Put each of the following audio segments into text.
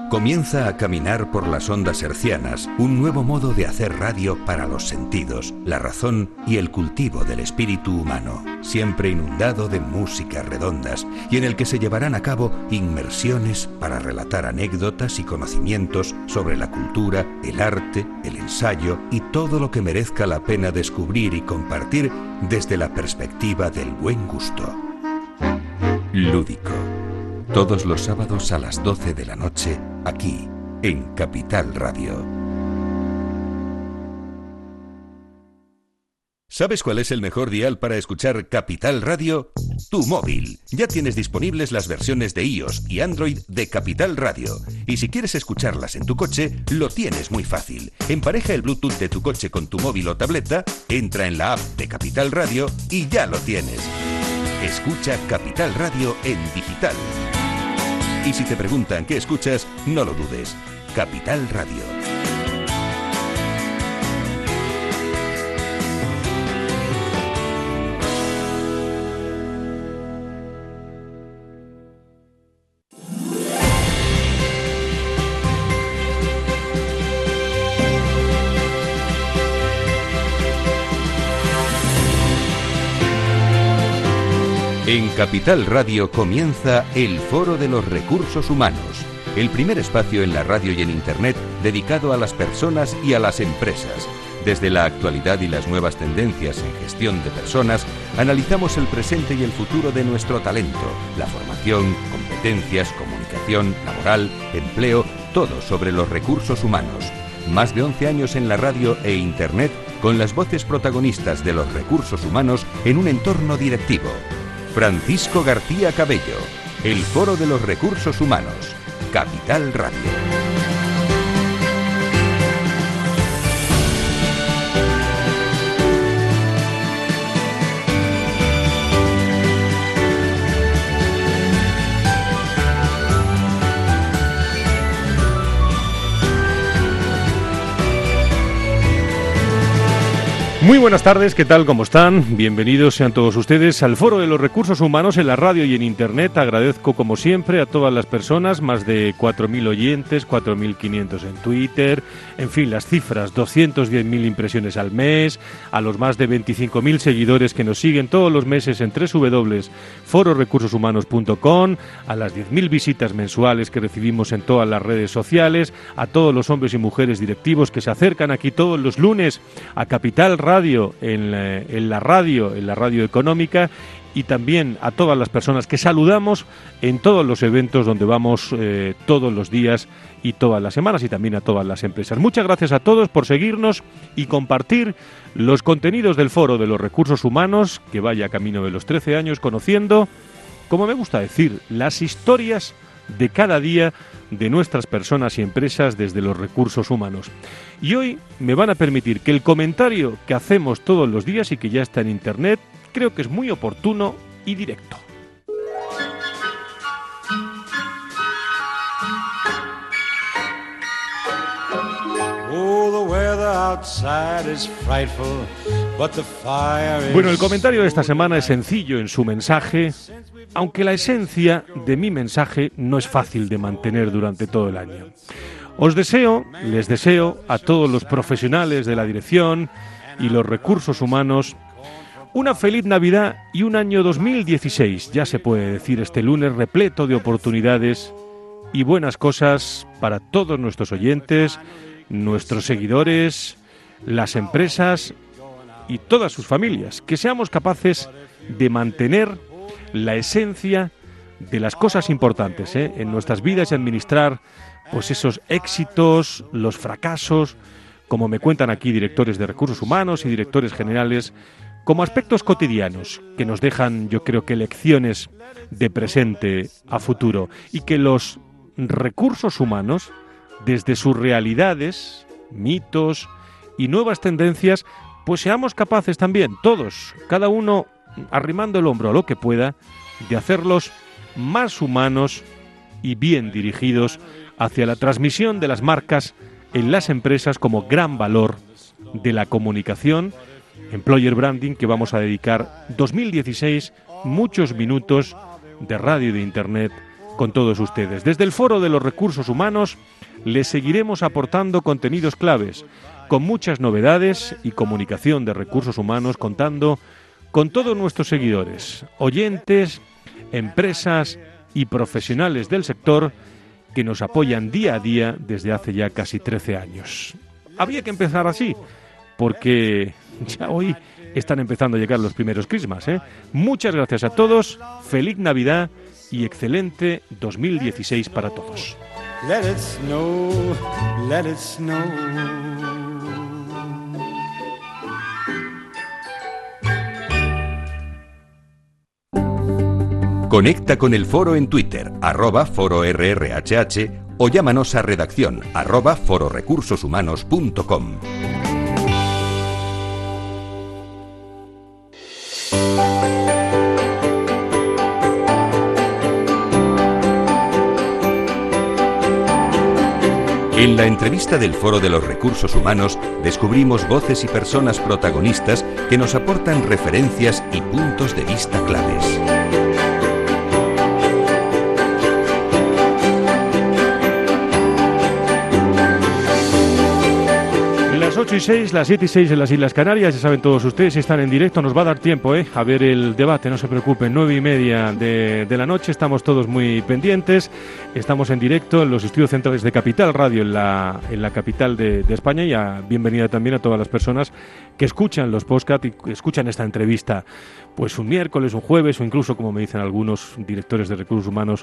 Comienza a caminar por las ondas hercianas un nuevo modo de hacer radio para los sentidos, la razón y el cultivo del espíritu humano, siempre inundado de músicas redondas y en el que se llevarán a cabo inmersiones para relatar anécdotas y conocimientos sobre la cultura, el arte, el ensayo y todo lo que merezca la pena descubrir y compartir desde la perspectiva del buen gusto. Lúdico. Todos los sábados a las 12 de la noche, aquí, en Capital Radio. ¿Sabes cuál es el mejor dial para escuchar Capital Radio? Tu móvil. Ya tienes disponibles las versiones de iOS y Android de Capital Radio. Y si quieres escucharlas en tu coche, lo tienes muy fácil. Empareja el Bluetooth de tu coche con tu móvil o tableta, entra en la app de Capital Radio y ya lo tienes. Escucha Capital Radio en digital. Y si te preguntan qué escuchas, no lo dudes. Capital Radio. En Capital Radio comienza el Foro de los Recursos Humanos, el primer espacio en la radio y en Internet dedicado a las personas y a las empresas. Desde la actualidad y las nuevas tendencias en gestión de personas, analizamos el presente y el futuro de nuestro talento, la formación, competencias, comunicación, laboral, empleo, todo sobre los recursos humanos. Más de 11 años en la radio e Internet con las voces protagonistas de los recursos humanos en un entorno directivo. Francisco García Cabello, el Foro de los Recursos Humanos, Capital Radio. Muy buenas tardes, ¿qué tal? ¿Cómo están? Bienvenidos sean todos ustedes al Foro de los Recursos Humanos en la radio y en Internet. Agradezco como siempre a todas las personas, más de 4.000 oyentes, 4.500 en Twitter, en fin, las cifras, 210.000 impresiones al mes, a los más de 25.000 seguidores que nos siguen todos los meses en www.fororecursoshumanos.com, a las 10.000 visitas mensuales que recibimos en todas las redes sociales, a todos los hombres y mujeres directivos que se acercan aquí todos los lunes a Capital Radio, en la radio económica, y también a todas las personas que saludamos en todos los eventos donde vamos todos los días y todas las semanas, y también a todas las empresas. Muchas gracias a todos por seguirnos y compartir los contenidos del Foro de los Recursos Humanos, que vaya camino de los 13 años conociendo, como me gusta decir, las historias de cada día de nuestras personas y empresas desde los recursos humanos. Y hoy me van a permitir que el comentario que hacemos todos los días y que ya está en Internet, creo que es muy oportuno y directo. Bueno, el comentario de esta semana es sencillo en su mensaje, aunque la esencia de mi mensaje no es fácil de mantener durante todo el año. Les deseo a todos los profesionales de la dirección y los recursos humanos una feliz Navidad y un año 2016, ya se puede decir, este lunes repleto de oportunidades y buenas cosas para todos nuestros oyentes, nuestros seguidores, las empresas y todas sus familias. Que seamos capaces de mantener la esencia de las cosas importantes en nuestras vidas y administrar pues esos éxitos, los fracasos, como me cuentan aquí directores de recursos humanos y directores generales, como aspectos cotidianos que nos dejan, yo creo que, lecciones de presente a futuro, y que los recursos humanos, desde sus realidades, mitos y nuevas tendencias, pues seamos capaces también, todos, cada uno arrimando el hombro a lo que pueda, de hacerlos más humanos y bien dirigidos hacia la transmisión de las marcas en las empresas como gran valor de la comunicación, employer branding, que vamos a dedicar 2016 muchos minutos de radio y de Internet con todos ustedes. Desde el Foro de los Recursos Humanos les seguiremos aportando contenidos claves, con muchas novedades y comunicación de recursos humanos, contando con todos nuestros seguidores, oyentes, empresas y profesionales del sector que nos apoyan día a día desde hace ya casi 13 años. Había que empezar así, porque ya hoy están empezando a llegar los primeros Christmas, ¿eh? Muchas gracias a todos, feliz Navidad y excelente 2016 para todos. Let it snow, let it snow. Conecta con el foro en Twitter, @fororrhh, o llámanos a redacción @fororecursoshumanos.com. En la entrevista del Foro de los Recursos Humanos descubrimos voces y personas protagonistas que nos aportan referencias y puntos de vista claves. Las 8:06, las 7:06 en las Islas Canarias, ya saben todos ustedes, si están en directo, nos va a dar tiempo a ver el debate, no se preocupen, 9:30 de la noche, estamos todos muy pendientes, estamos en directo en los estudios centrales de Capital Radio, en la capital de España, y bienvenida también a todas las personas que escuchan los podcasts y que escuchan esta entrevista, pues un miércoles, un jueves, o incluso, como me dicen algunos directores de recursos humanos,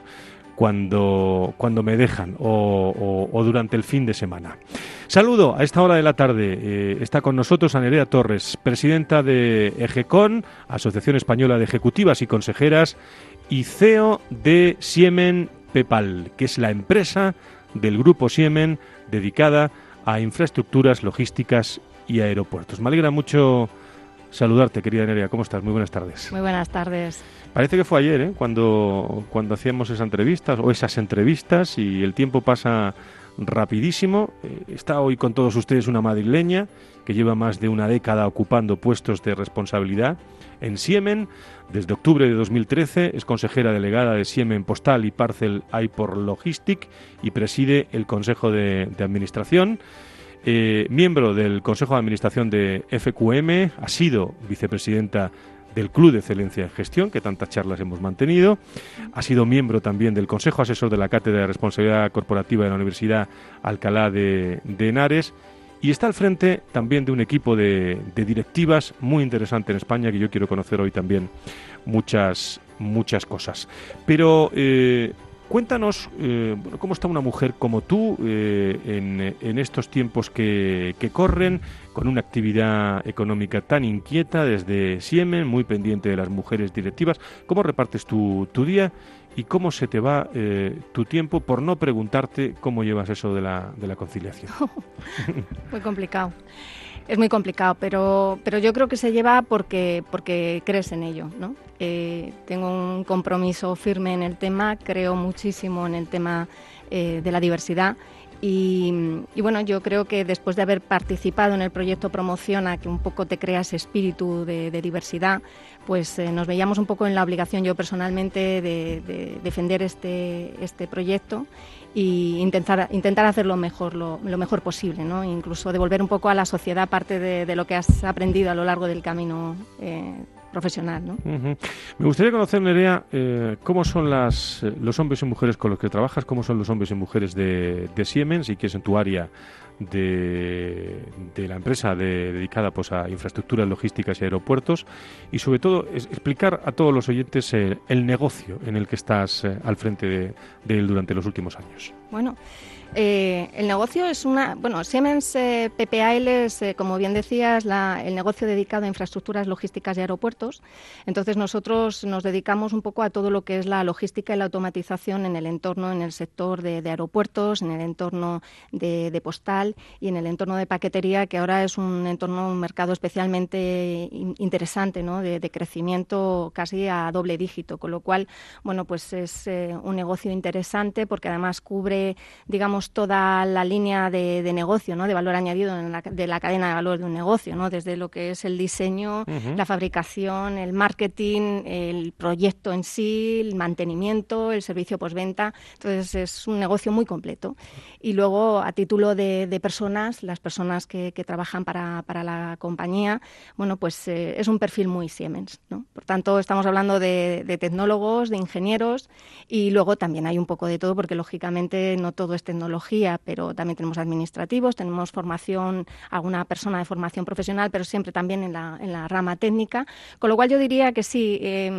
cuando me dejan o durante el fin de semana. Saludo a esta hora de la tarde. Está con nosotros Nerea Torres, presidenta de EGECON, Asociación Española de Ejecutivas y Consejeras, y CEO de Siemen Pepal, que es la empresa del grupo Siemen dedicada a infraestructuras logísticas y aeropuertos. Me alegra mucho saludarte, querida Nerea. ¿Cómo estás? Muy buenas tardes. Muy buenas tardes. Parece que fue ayer, cuando hacíamos esas entrevistas, y el tiempo pasa rapidísimo. Está hoy con todos ustedes una madrileña que lleva más de una década ocupando puestos de responsabilidad en Siemen. Desde octubre de 2013 es consejera delegada de Siemen Postal y Parcel Airport Logistic y preside el Consejo de Administración. Miembro del Consejo de Administración de FQM, ha sido vicepresidenta del Club de Excelencia en Gestión, que tantas charlas hemos mantenido. Ha sido miembro también del Consejo Asesor de la Cátedra de Responsabilidad Corporativa de la Universidad Alcalá de Henares, y está al frente también de un equipo de directivas muy interesante en España, que yo quiero conocer hoy también muchas cosas. Pero cuéntanos cómo está una mujer como tú en estos tiempos que corren, con una actividad económica tan inquieta desde Siemen, muy pendiente de las mujeres directivas. ¿Cómo repartes tu día y cómo se te va tu tiempo, por no preguntarte cómo llevas eso de la conciliación? Muy complicado. Es muy complicado, pero yo creo que se lleva porque crees en ello, ¿no? Tengo un compromiso firme en el tema, creo muchísimo en el tema de la diversidad y bueno, yo creo que después de haber participado en el proyecto Promociona, que un poco te crea ese espíritu de diversidad, pues nos veíamos un poco en la obligación, yo personalmente, de defender este proyecto y intentar hacer lo mejor posible, ¿no? Incluso devolver un poco a la sociedad parte de lo que has aprendido a lo largo del camino profesional, ¿no? Uh-huh. Me gustaría conocer, Nerea, cómo son los hombres y mujeres con los que trabajas, cómo son los hombres y mujeres de Siemens, y que es en tu área de la empresa dedicada pues a infraestructuras logísticas y aeropuertos, y sobre todo explicar a todos los oyentes el negocio en el que estás al frente de él durante los últimos años. Bueno, el negocio es Siemens PPAL es, como bien decías, el negocio dedicado a infraestructuras logísticas y aeropuertos. Entonces nosotros nos dedicamos un poco a todo lo que es la logística y la automatización en el sector de aeropuertos, en el entorno de postal, digital y en el entorno de paquetería, que ahora es un mercado especialmente interesante, ¿no? de crecimiento casi a doble dígito, con lo cual, bueno, pues es un negocio interesante porque además cubre, digamos, toda la línea de negocio, ¿no? de valor añadido de la cadena de valor de un negocio, ¿no? desde lo que es el diseño, la fabricación, el marketing, el proyecto en sí, el mantenimiento, el servicio postventa. Entonces es un negocio muy completo. Y luego, a título de personas, las personas que trabajan para la compañía, bueno, pues es un perfil muy Siemens, ¿no? Por tanto, estamos hablando de tecnólogos, de ingenieros, y luego también hay un poco de todo, porque lógicamente no todo es tecnología, pero también tenemos administrativos, tenemos formación, alguna persona de formación profesional, pero siempre también en la rama técnica, con lo cual yo diría que sí,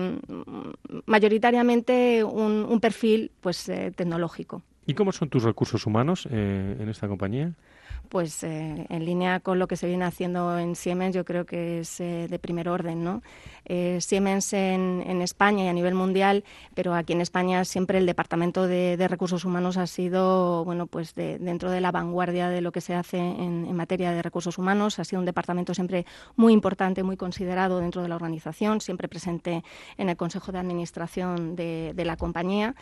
mayoritariamente un perfil pues tecnológico. ¿Y cómo son tus recursos humanos en esta compañía? Pues en línea con lo que se viene haciendo en Siemens, yo creo que es de primer orden, ¿no? Siemens en España y a nivel mundial, pero aquí en España siempre el Departamento de Recursos Humanos ha sido, bueno, pues dentro de la vanguardia de lo que se hace en materia de recursos humanos. Ha sido un departamento siempre muy importante, muy considerado dentro de la organización, siempre presente en el Consejo de Administración de la compañía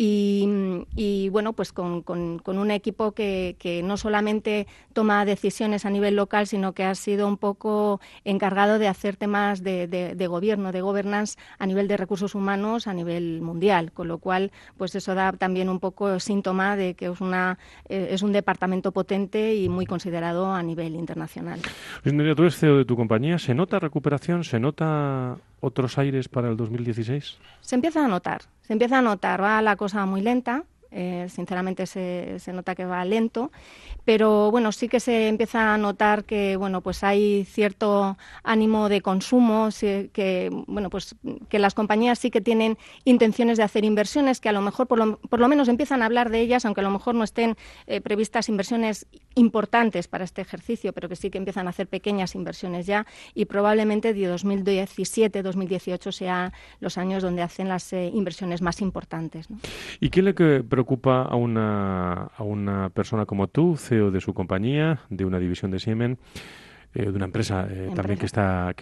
y bueno, pues con un equipo que no solamente toma decisiones a nivel local, sino que ha sido un poco encargado de hacer temas de gobierno, de governance a nivel de recursos humanos a nivel mundial, con lo cual pues eso da también un poco síntoma de que es un departamento potente y muy considerado a nivel internacional. Luis Nerea, tú eres CEO de tu compañía. ¿Se nota recuperación? ¿Se nota otros aires para el 2016? Se empieza a notar, va la cosa muy lenta. Sinceramente se nota que va lento, pero bueno, sí que se empieza a notar que bueno, pues hay cierto ánimo de consumo, que bueno, pues que las compañías sí que tienen intenciones de hacer inversiones, que a lo mejor por lo menos empiezan a hablar de ellas, aunque a lo mejor no estén previstas inversiones importantes para este ejercicio, pero que sí que empiezan a hacer pequeñas inversiones ya, y probablemente de 2017, 2018 sean los años donde hacen las inversiones más importantes, ¿no? ¿Y qué le preocupa a una persona como tú, CEO de su compañía, de una división de Siemens, de una empresa también que está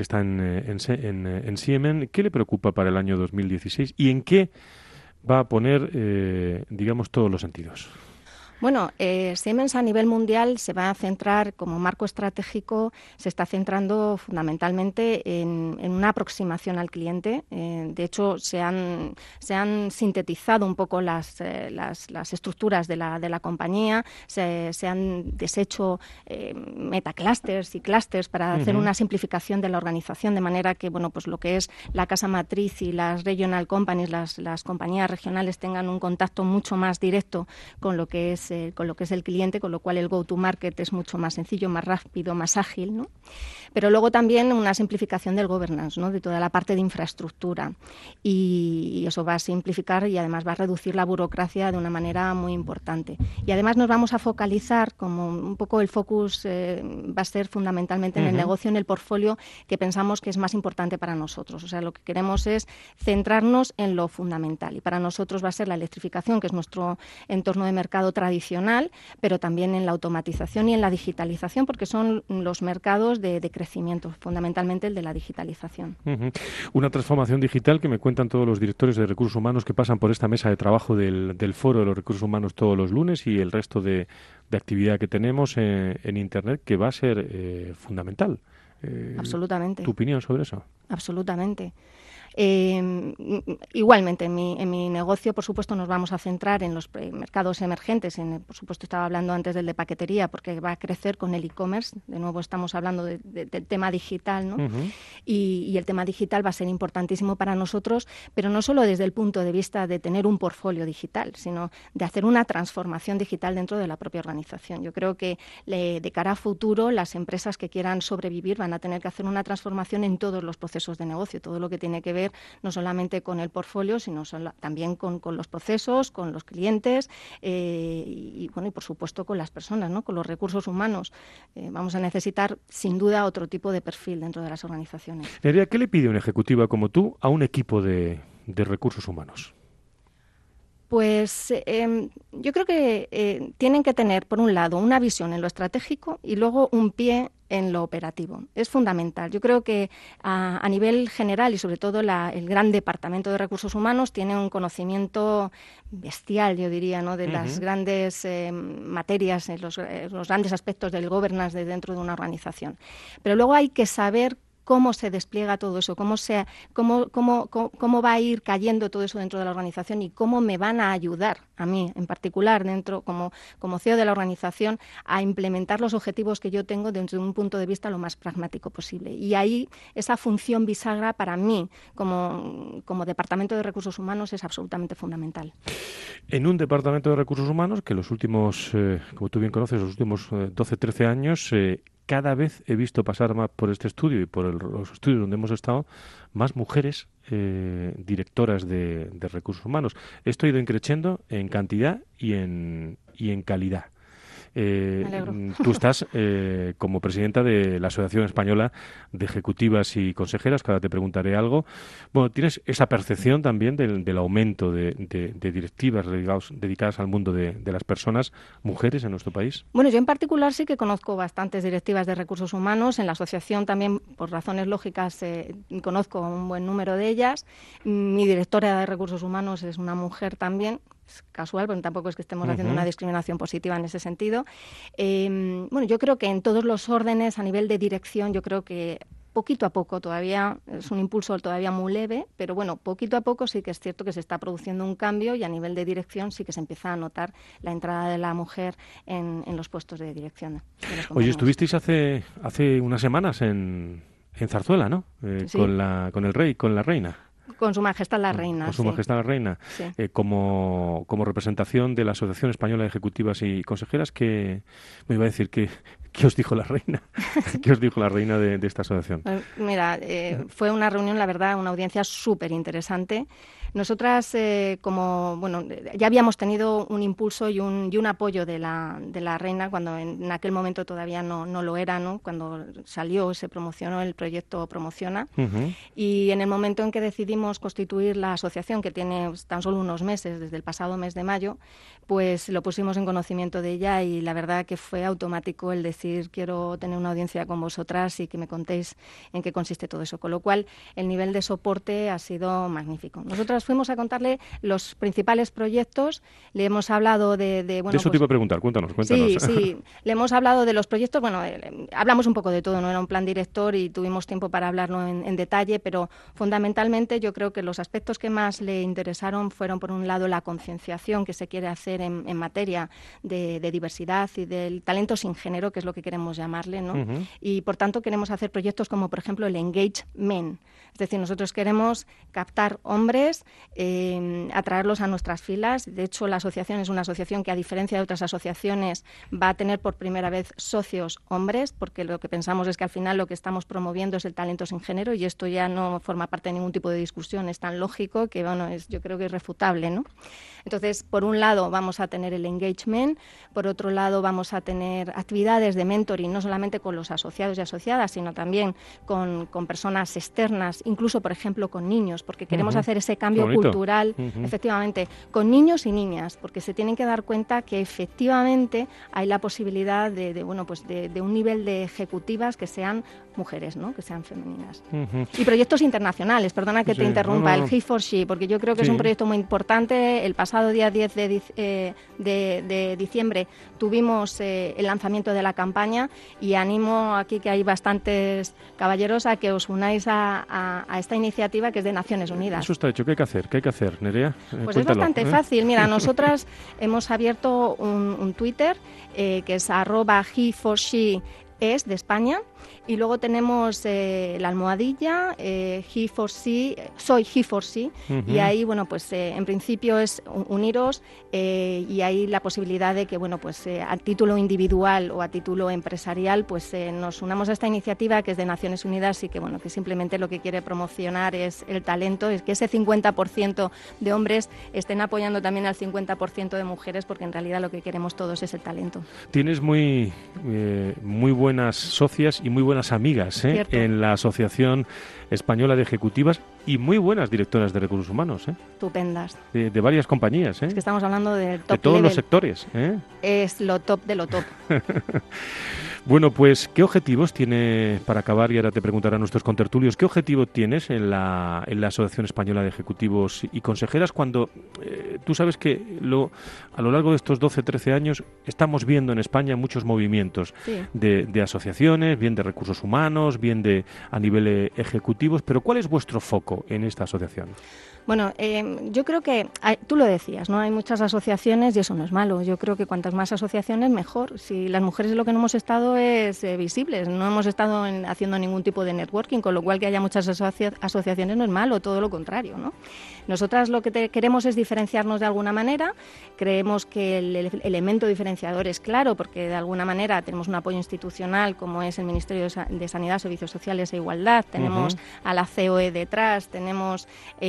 en Siemens? ¿Qué le preocupa para el año 2016 y en qué va a poner, digamos, todos los sentidos? Bueno, Siemens a nivel mundial se va a centrar, como marco estratégico, se está centrando fundamentalmente en una aproximación al cliente. De hecho, se han sintetizado un poco las estructuras de la compañía, se han deshecho metaclusters y clusters para hacer una simplificación de la organización, de manera que bueno, pues lo que es la casa matriz y las regional companies, las compañías regionales, tengan un contacto mucho más directo con lo que es el cliente, con lo cual el go-to-market es mucho más sencillo, más rápido, más ágil, ¿no? Pero luego también una simplificación del governance, ¿no? De toda la parte de infraestructura, y eso va a simplificar y además va a reducir la burocracia de una manera muy importante. Y además nos vamos a focalizar, como un poco el focus va a ser fundamentalmente en el negocio, en el portfolio que pensamos que es más importante para nosotros. O sea, lo que queremos es centrarnos en lo fundamental, y para nosotros va a ser la electrificación, que es nuestro entorno de mercado tradicional, pero también en la automatización y en la digitalización, porque son los mercados de crecimiento, fundamentalmente el de la digitalización. Una transformación digital que me cuentan todos los directores de recursos humanos que pasan por esta mesa de trabajo del Foro de los Recursos Humanos todos los lunes, y el resto de actividad que tenemos en Internet, que va a ser fundamental. Absolutamente. ¿Tu opinión sobre eso? Absolutamente. Igualmente, en mi negocio, por supuesto, nos vamos a centrar en los mercados emergentes. Por supuesto, estaba hablando antes del de paquetería, porque va a crecer con el e-commerce. De nuevo, estamos hablando del tema digital, ¿no? Y el tema digital va a ser importantísimo para nosotros, pero no solo desde el punto de vista de tener un portfolio digital, sino de hacer una transformación digital dentro de la propia organización. Yo creo que de cara a futuro, las empresas que quieran sobrevivir van a tener que hacer una transformación en todos los procesos de negocio, todo lo que tiene que ver no solamente con el portfolio, sino también con los procesos, con los clientes y por supuesto con las personas, ¿no? Con los recursos humanos. Vamos a necesitar sin duda otro tipo de perfil dentro de las organizaciones. Nerea, ¿qué le pide una ejecutiva como tú a un equipo de recursos humanos? Pues yo creo que tienen que tener, por un lado, una visión en lo estratégico y luego un pie en lo operativo. Es fundamental. Yo creo que a nivel general y sobre todo el gran departamento de recursos humanos tiene un conocimiento bestial, yo diría, ¿no? De las grandes materias, los grandes aspectos del governance dentro de una organización. Pero luego hay que saber cómo se despliega todo eso, cómo va a ir cayendo todo eso dentro de la organización y cómo me van a ayudar a mí, en particular, dentro como CEO de la organización, a implementar los objetivos que yo tengo desde un punto de vista lo más pragmático posible. Y ahí esa función bisagra para mí, como Departamento de Recursos Humanos, es absolutamente fundamental. En un Departamento de Recursos Humanos que los últimos, como tú bien conoces, los últimos 12, 13 años... cada vez he visto pasar más por este estudio y por los estudios donde hemos estado más mujeres directoras de recursos humanos. Esto ha ido increciendo en cantidad y en calidad. Tú estás como presidenta de la Asociación Española de Ejecutivas y Consejeras, que ahora te preguntaré algo. Bueno, ¿tienes esa percepción también del aumento de directivas dedicadas al mundo de las personas, mujeres en nuestro país? Bueno, yo en particular sí que conozco bastantes directivas de recursos humanos. En la asociación también, por razones lógicas, conozco un buen número de ellas. Mi directora de recursos humanos es una mujer también. Es casual, pero tampoco es que estemos haciendo una discriminación positiva en ese sentido. Bueno, yo creo que en todos los órdenes, a nivel de dirección, yo creo que poquito a poco todavía, es un impulso todavía muy leve, pero bueno, poquito a poco sí que es cierto que se está produciendo un cambio y a nivel de dirección sí que se empieza a notar la entrada de la mujer en los puestos de dirección. Oye, estuvisteis hace unas semanas en Zarzuela, ¿no? Sí. Con el rey, con la reina. Con Su Majestad la Reina. Con Su Majestad la Reina. Sí. Como representación de la Asociación Española de Ejecutivas y Consejeras, ¿qué os dijo la reina? ¿Qué os dijo la reina de esta asociación? Mira, fue una reunión, la verdad, una audiencia súper interesante. Nosotras, ya habíamos tenido un impulso y un apoyo de la reina cuando en aquel momento todavía no lo era, ¿no? Cuando salió, se promocionó el proyecto Promociona. Y en el momento en que decidimos constituir la asociación, que tiene tan solo unos meses, desde el pasado mes de mayo, pues lo pusimos en conocimiento de ella y la verdad que fue automático el decir quiero tener una audiencia con vosotras y que me contéis en qué consiste todo eso. Con lo cual, el nivel de soporte ha sido magnífico. Nosotras fuimos a contarle los principales proyectos, le hemos hablado de eso te iba a preguntar, cuéntanos. Sí, le hemos hablado de los proyectos, hablamos un poco de todo, no era un plan director y tuvimos tiempo para hablarlo en detalle, pero fundamentalmente yo creo que los aspectos que más le interesaron fueron, por un lado, la concienciación que se quiere hacer en materia de diversidad y del talento sin género, que es lo que queremos llamarle, ¿no? Y, por tanto, queremos hacer proyectos como, por ejemplo, el Engage Men. Es decir, nosotros queremos captar hombres, atraerlos a nuestras filas. De hecho, la asociación es una asociación que, a diferencia de otras asociaciones, va a tener por primera vez socios hombres, porque lo que pensamos es que al final lo que estamos promoviendo es el talento sin género y esto ya no forma parte de ningún tipo de discusión, es tan lógico que yo creo que es irrefutable, ¿no? Entonces, por un lado vamos a tener el engagement, por otro lado vamos a tener actividades de mentoring, no solamente con los asociados y asociadas, sino también con personas externas, incluso, por ejemplo, con niños, porque queremos hacer ese cambio cultural, efectivamente, con niños y niñas, porque se tienen que dar cuenta que efectivamente hay la posibilidad de un nivel de ejecutivas que sean mujeres, ¿no? Que sean femeninas. Y proyectos internacionales, perdona que te interrumpa, el He4She, porque yo creo que es un proyecto muy importante. El pasado día 10 de diciembre tuvimos el lanzamiento de la campaña y animo aquí, que hay bastantes caballeros, a que os unáis a esta iniciativa que es de Naciones Unidas. Eso está hecho. ¿Qué hay que hacer, Nerea? Pues cuéntalo, es bastante fácil. Mira, nosotras hemos abierto un Twitter que es @He4She es de España, y luego tenemos la almohadilla He4She, soy He4She, y ahí, en principio es uniros y hay la posibilidad de que, a título individual o a título empresarial, nos unamos a esta iniciativa que es de Naciones Unidas y que, que simplemente lo que quiere promocionar es el talento, es que ese 50% de hombres estén apoyando también al 50% de mujeres, porque en realidad lo que queremos todos es el talento. Tienes muy buenas socias y muy buenas amigas en la Asociación Española de Ejecutivas y muy buenas directoras de recursos humanos, Estupendas. De varias compañías, Es que estamos hablando del top de todos level. los sectores, Es lo top de lo top. Bueno, pues, ¿qué objetivos tiene, para acabar, y ahora te preguntarán nuestros contertulios, qué objetivo tienes en la Asociación Española de Ejecutivos y Consejeras cuando tú sabes que a lo largo de estos 12, 13 años estamos viendo en España muchos movimientos de asociaciones, bien de recursos humanos, bien a nivel ejecutivos, pero ¿cuál es vuestro foco en esta asociación? Bueno, yo creo que, tú lo decías, ¿no? Hay muchas asociaciones y eso no es malo. Yo creo que cuantas más asociaciones, mejor. Si las mujeres lo que no hemos estado es visibles, no hemos estado haciendo ningún tipo de networking, con lo cual que haya muchas asociaciones no es malo, todo lo contrario, ¿no? Nosotras lo que queremos es diferenciarnos de alguna manera. Creemos que el elemento diferenciador es claro, porque de alguna manera tenemos un apoyo institucional como es el Ministerio de Sanidad, Servicios Sociales e Igualdad, tenemos a la COE detrás, tenemos...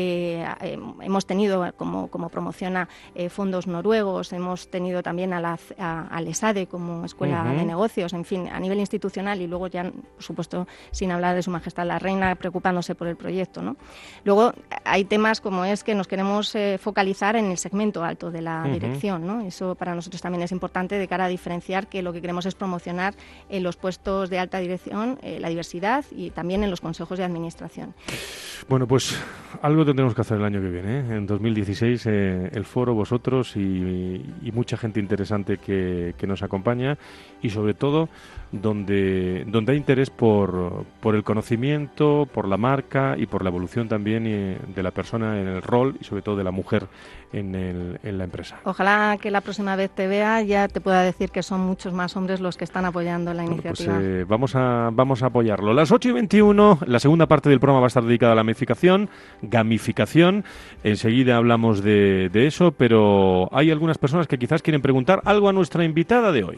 hemos tenido, como promociona, fondos noruegos, hemos tenido también al ESADE como escuela de negocios, en fin, a nivel institucional, y luego ya, por supuesto, sin hablar de Su Majestad la Reina preocupándose por el proyecto, ¿no? Luego hay temas como es que nos queremos focalizar en el segmento alto de la dirección, ¿no? Eso para nosotros también es importante de cara a diferenciar que lo que queremos es promocionar en los puestos de alta dirección la diversidad y también en los consejos de administración. Bueno, pues algo tendremos que hacer el año que viene, En 2016 el foro, vosotros y mucha gente interesante que nos acompaña, y sobre todo donde hay interés por el conocimiento, por la marca y por la evolución también de la persona en el rol y sobre todo de la mujer en la empresa. Ojalá que la próxima vez te vea ya te pueda decir que son muchos más hombres los que están apoyando la iniciativa. Pues vamos a apoyarlo. Las 8:21, la segunda parte del programa va a estar dedicada a la gamificación. Enseguida hablamos de eso, pero hay algunas personas que quizás quieren preguntar algo a nuestra invitada de hoy.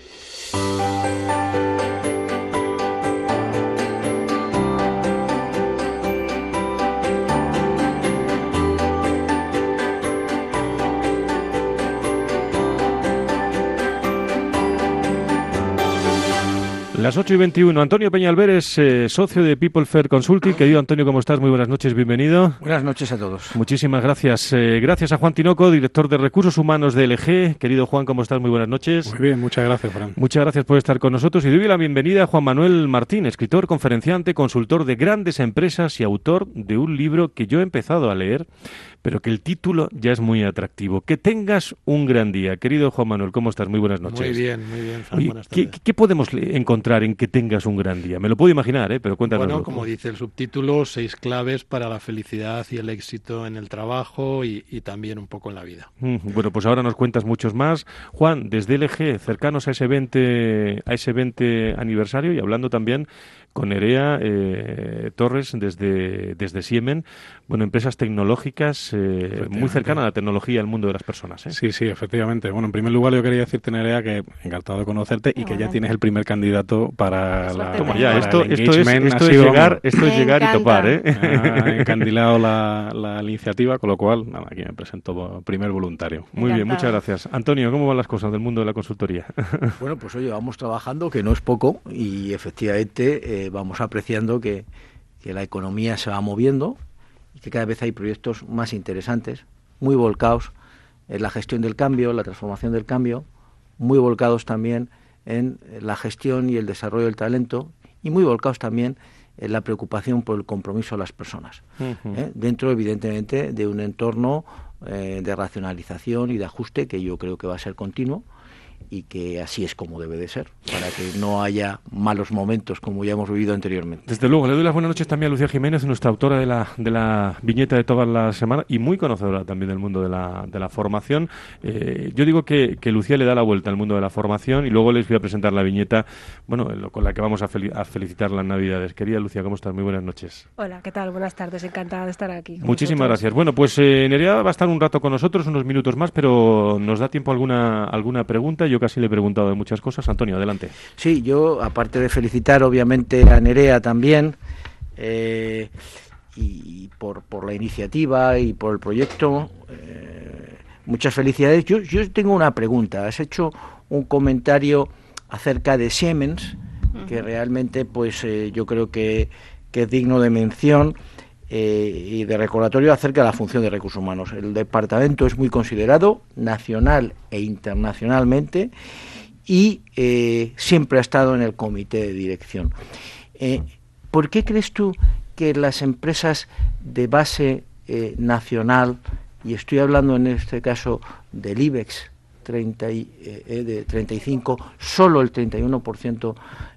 Las 8:21. Antonio Peñalver es socio de People Fair Consulting. Querido Antonio, ¿cómo estás? Muy buenas noches, bienvenido. Buenas noches a todos. Muchísimas gracias. Gracias a Juan Tinoco, director de Recursos Humanos de LG. Querido Juan, ¿cómo estás? Muy buenas noches. Muy bien, muchas gracias, Fran. Muchas gracias por estar con nosotros y doy la bienvenida a Juan Manuel Martín, escritor, conferenciante, consultor de grandes empresas y autor de un libro que yo he empezado a leer, pero que el título ya es muy atractivo. Que tengas un gran día. Querido Juan Manuel, ¿cómo estás? Muy buenas noches. Muy bien, Fran. Oye, Buenas tardes. ¿qué podemos encontrar en que tengas un gran día? Me lo puedo imaginar, pero cuéntanos. Bueno, como dice el subtítulo, 6 claves para la felicidad y el éxito en el trabajo y también un poco en la vida. Bueno, pues ahora nos cuentas muchos más. Juan, desde LG, cercanos a ese 20 aniversario, y hablando también con Nerea Torres desde Siemens, bueno, empresas tecnológicas muy cercanas a la tecnología, al mundo de las personas. Sí, efectivamente. Bueno, en primer lugar yo quería decirte, Nerea, que encantado de conocerte y que ya tienes el primer candidato para Toma ya, esto es llegar y topar, Ha encandilado la iniciativa, con lo cual, nada, aquí me presento primer voluntario. Muy bien, muchas gracias. Antonio, ¿cómo van las cosas del mundo de la consultoría? Bueno, pues oye, vamos trabajando, que no es poco, y efectivamente vamos apreciando que la economía se va moviendo y que cada vez hay proyectos más interesantes, muy volcados en la gestión del cambio, la transformación del cambio, muy volcados también en la gestión y el desarrollo del talento, y muy volcados también en la preocupación por el compromiso de las personas, dentro evidentemente de un entorno de racionalización y de ajuste que yo creo que va a ser continuo, y que así es como debe de ser, para que no haya malos momentos como ya hemos vivido anteriormente. Desde luego, le doy las buenas noches también a Lucía Jiménez, nuestra autora de la viñeta de todas las semanas y muy conocedora también del mundo de la formación. Yo digo que Lucía le da la vuelta al mundo de la formación, y luego les voy a presentar la viñeta, bueno, con la que vamos a felicitar las Navidades. Querida Lucía, ¿cómo estás? Muy buenas noches. Hola, ¿qué tal? Buenas tardes, encantada de estar aquí. Muchísimas gracias. Bueno, pues Nerea va a estar un rato con nosotros, unos minutos más, pero nos da tiempo a alguna pregunta. Yo casi le he preguntado de muchas cosas. Antonio, adelante. Sí, yo, aparte de felicitar obviamente a Nerea también, y por la iniciativa y por el proyecto, muchas felicidades. Yo tengo una pregunta. Has hecho un comentario acerca de Siemens, que realmente pues yo creo que es digno de mención, y de recordatorio acerca de la función de recursos humanos. El departamento es muy considerado nacional e internacionalmente y siempre ha estado en el comité de dirección. ¿Por qué crees tú que las empresas de base nacional, y estoy hablando en este caso del IBEX 35, solo el 31%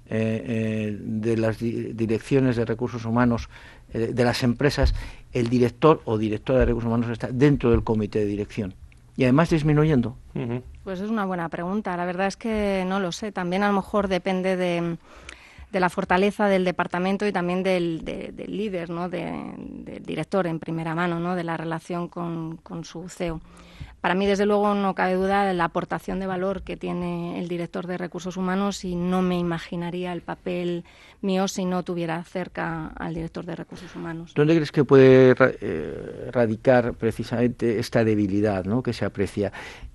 de las direcciones de recursos humanos de las empresas, el director o directora de recursos humanos está dentro del comité de dirección y además disminuyendo? Pues es una buena pregunta. La verdad es que no lo sé. También a lo mejor depende de la fortaleza del departamento y también del líder, ¿no? Del director en primera mano, ¿no? De la relación con su CEO. Para mí, desde luego, no cabe duda de la aportación de valor que tiene el director de recursos humanos y no me imaginaría el papel mío si no tuviera cerca al director de recursos humanos. ¿Dónde crees que puede radicar precisamente esta debilidad, ¿no?, que se aprecia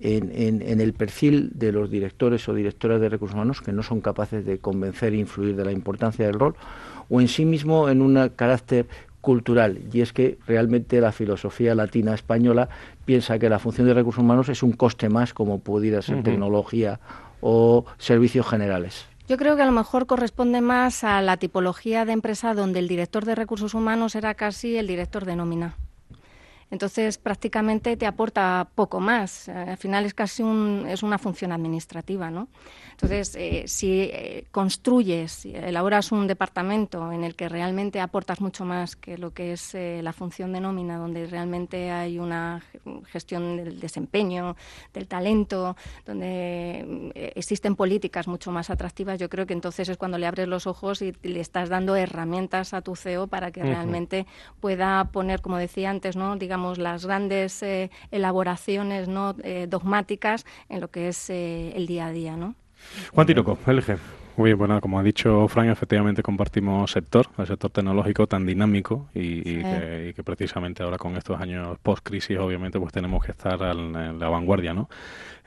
en el perfil de los directores o directoras de recursos humanos que no son capaces de convencer e influir de la importancia del rol, o en sí mismo en un carácter cultural? Y es que realmente la filosofía latina española piensa que la función de recursos humanos es un coste más, como pudiera ser tecnología o servicios generales. Yo creo que a lo mejor corresponde más a la tipología de empresa donde el director de recursos humanos era casi el director de nómina. Entonces, prácticamente te aporta poco más. Al final es casi es una función administrativa, ¿no? Entonces, si construyes, elaboras un departamento en el que realmente aportas mucho más que lo que es la función de nómina, donde realmente hay una gestión del desempeño, del talento, donde existen políticas mucho más atractivas, yo creo que entonces es cuando le abres los ojos y le estás dando herramientas a tu CEO para que realmente pueda poner, como decía antes, ¿no?, digamos, las grandes elaboraciones, ¿no?, dogmáticas en lo que es el día a día, ¿no? Juan Tinoco, LG. Muy bien, bueno, como ha dicho Fran, efectivamente compartimos sector, el sector tecnológico tan dinámico y que precisamente ahora con estos años post-crisis obviamente pues tenemos que estar en la vanguardia, ¿no?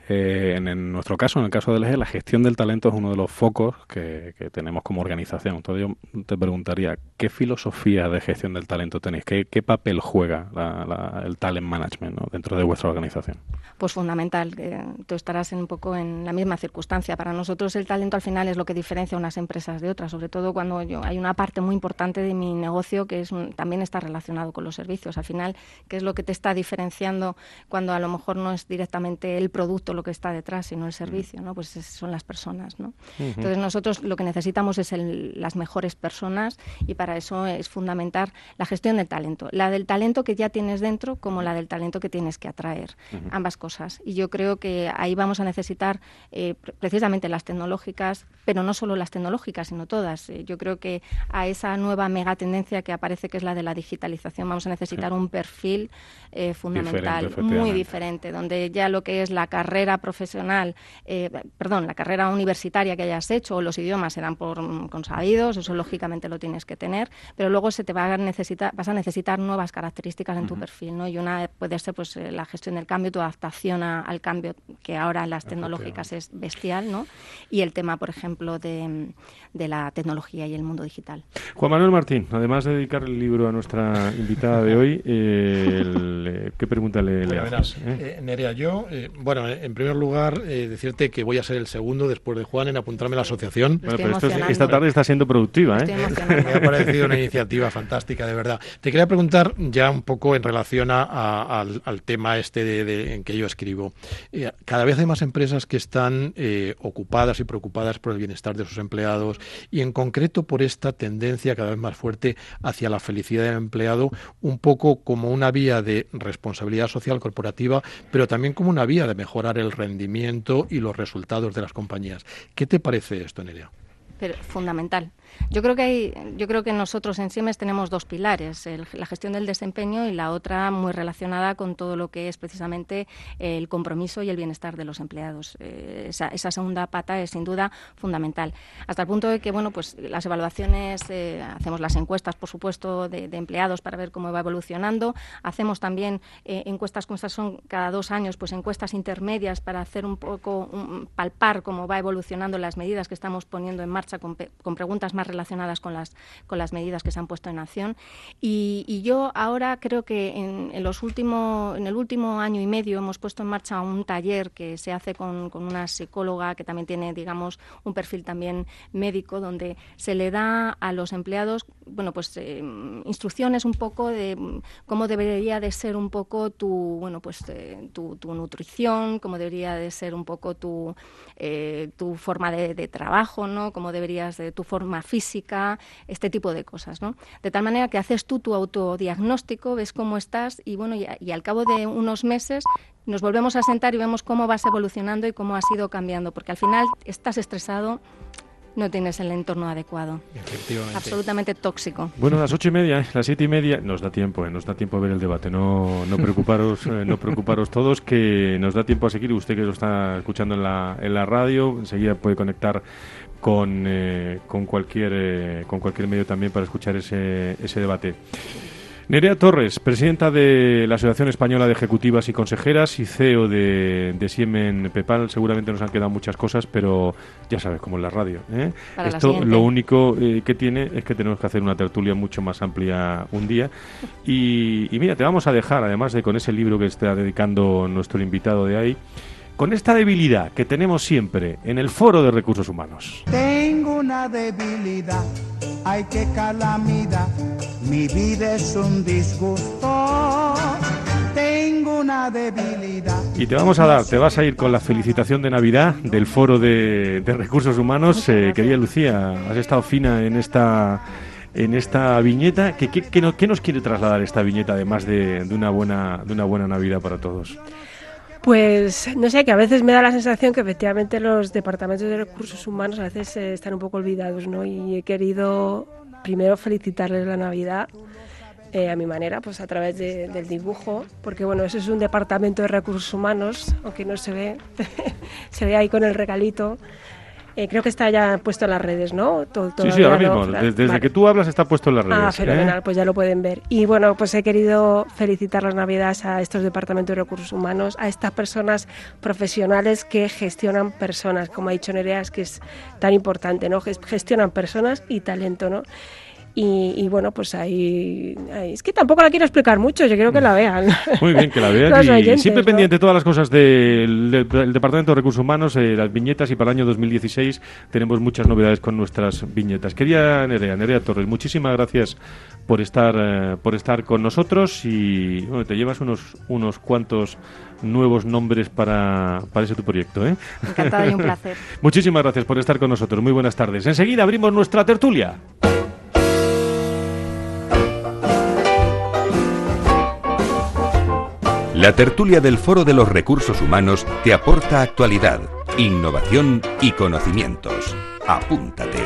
En nuestro caso, en el caso del LG, la gestión del talento es uno de los focos que tenemos como organización. Entonces yo te preguntaría, ¿qué filosofía de gestión del talento tenéis? ¿Qué papel juega el talent management, ¿no?, dentro de vuestra organización? Pues fundamental. Tú estarás un poco en la misma circunstancia. Para nosotros el talento al final es lo que diferencia unas empresas de otras, sobre todo cuando hay una parte muy importante de mi negocio que también está relacionado con los servicios. Al final, ¿qué es lo que te está diferenciando cuando a lo mejor no es directamente el producto lo que está detrás, sino el servicio, ¿no? Pues son las personas, ¿no? Entonces nosotros lo que necesitamos es las mejores personas y para eso es fundamental la gestión del talento. La del talento que ya tienes dentro como la del talento que tienes que atraer. Ambas cosas. Y yo creo que ahí vamos a necesitar precisamente las tecnológicas, pero no solo las tecnológicas, sino todas. Yo creo que a esa nueva megatendencia que aparece, que es la de la digitalización, vamos a necesitar un perfil fundamental, muy diferente, donde ya lo que es la carrera profesional, la carrera universitaria que hayas hecho o los idiomas se dan por consabidos, eso lógicamente lo tienes que tener, pero luego vas a necesitar nuevas características en tu perfil, ¿no? Y una puede ser pues la gestión del cambio, tu adaptación al cambio, que ahora en las tecnológicas es bestial, ¿no? Y el tema, por ejemplo, de la tecnología y el mundo digital. Juan Manuel Martín, además de dedicar el libro a nuestra invitada de hoy, ¿qué pregunta le haces? Nerea, yo, en primer lugar, decirte que voy a ser el segundo después de Juan en apuntarme a la asociación. Bueno, pero esta tarde está siendo productiva, ¿eh? Me ha parecido una iniciativa fantástica, de verdad. Te quería preguntar ya un poco en relación al tema en que yo escribo. Cada vez hay más empresas que están ocupadas y preocupadas por el bienestar de sus empleados y en concreto por esta tendencia cada vez más fuerte hacia la felicidad del empleado, un poco como una vía de responsabilidad social corporativa, pero también como una vía de mejorar el rendimiento y los resultados de las compañías. ¿Qué te parece esto, Nerea? Pero fundamental. Yo creo que nosotros en Siemens tenemos dos pilares, la gestión del desempeño y la otra muy relacionada con todo lo que es precisamente el compromiso y el bienestar de los empleados. Esa segunda pata es sin duda fundamental. Hasta el punto de que, pues las evaluaciones, hacemos las encuestas, por supuesto, de empleados para ver cómo va evolucionando. Hacemos también encuestas, como estas son cada 2 años, pues encuestas intermedias para hacer un poco palpar cómo va evolucionando las medidas que estamos poniendo en marcha marcha con preguntas más relacionadas con las medidas que se han puesto en acción. Y yo ahora creo que en el último año y medio hemos puesto en marcha un taller que se hace con una psicóloga que también tiene, digamos, un perfil también médico, donde se le da a los empleados, bueno, pues instrucciones un poco de cómo debería de ser un poco tu nutrición, cómo debería de ser un poco tu forma de trabajo, ¿no? Cómo deberías de tu forma física, este tipo de cosas, ¿no? De tal manera que haces tú tu autodiagnóstico, ves cómo estás y bueno, y al cabo de unos meses nos volvemos a sentar y vemos cómo vas evolucionando y cómo has ido cambiando, porque al final estás estresado, no tienes el entorno adecuado. Absolutamente tóxico. Bueno, a las 8:30, las 7:30, nos da tiempo a ver el debate. No preocuparos todos, que nos da tiempo a seguir. Usted que lo está escuchando en la radio, enseguida puede conectar con cualquier medio también para escuchar ese debate. Nerea Torres, presidenta de la Asociación Española de Ejecutivas y Consejeras y CEO de Siemen Pepal. Seguramente nos han quedado muchas cosas, pero ya sabes cómo es la radio, ¿eh? Esto lo único que tiene es que tenemos que hacer una tertulia mucho más amplia un día. Y mira, te vamos a dejar, además de con ese libro que está dedicando nuestro invitado de ahí, con esta debilidad que tenemos siempre en el Foro de Recursos Humanos. Tengo una debilidad, ay qué calamidad, mi vida es un disgusto. Tengo una debilidad. Y te vas a ir con la felicitación de Navidad del Foro de Recursos Humanos. Querida Lucía, has estado fina en esta viñeta. ¿Qué nos quiere trasladar esta viñeta, además de una buena Navidad para todos? Pues no sé, que a veces me da la sensación que efectivamente los departamentos de recursos humanos a veces están un poco olvidados, ¿no? Y he querido primero felicitarles la Navidad a mi manera, pues a través del dibujo, porque bueno, eso es un departamento de recursos humanos, aunque no se ve, se ve ahí con el regalito. Creo que está ya puesto en las redes, ¿no? Sí, ahora mismo. Desde vale. Que tú hablas está puesto en las redes. Fenomenal, pues ya lo pueden ver. Y bueno, pues he querido felicitar las Navidades a estos departamentos de recursos humanos, a estas personas profesionales que gestionan personas, como ha dicho Nerea, es que es tan importante, ¿no? Gestionan personas y talento, ¿no? Y bueno, pues ahí es que tampoco la quiero explicar mucho, yo quiero que la vean. Muy bien, que la vean. Los y oyentes, siempre ¿no? Pendiente de todas las cosas del Departamento de Recursos Humanos, las viñetas, y para el año 2016 tenemos muchas novedades con nuestras viñetas. Querida Nerea Torres, muchísimas gracias por estar con nosotros y bueno, te llevas unos cuantos nuevos nombres para ese tu proyecto, ¿eh? Encantada y un placer. Muchísimas gracias por estar con nosotros. Muy buenas tardes. Enseguida abrimos nuestra tertulia. La tertulia del Foro de los Recursos Humanos te aporta actualidad, innovación y conocimientos. Apúntate.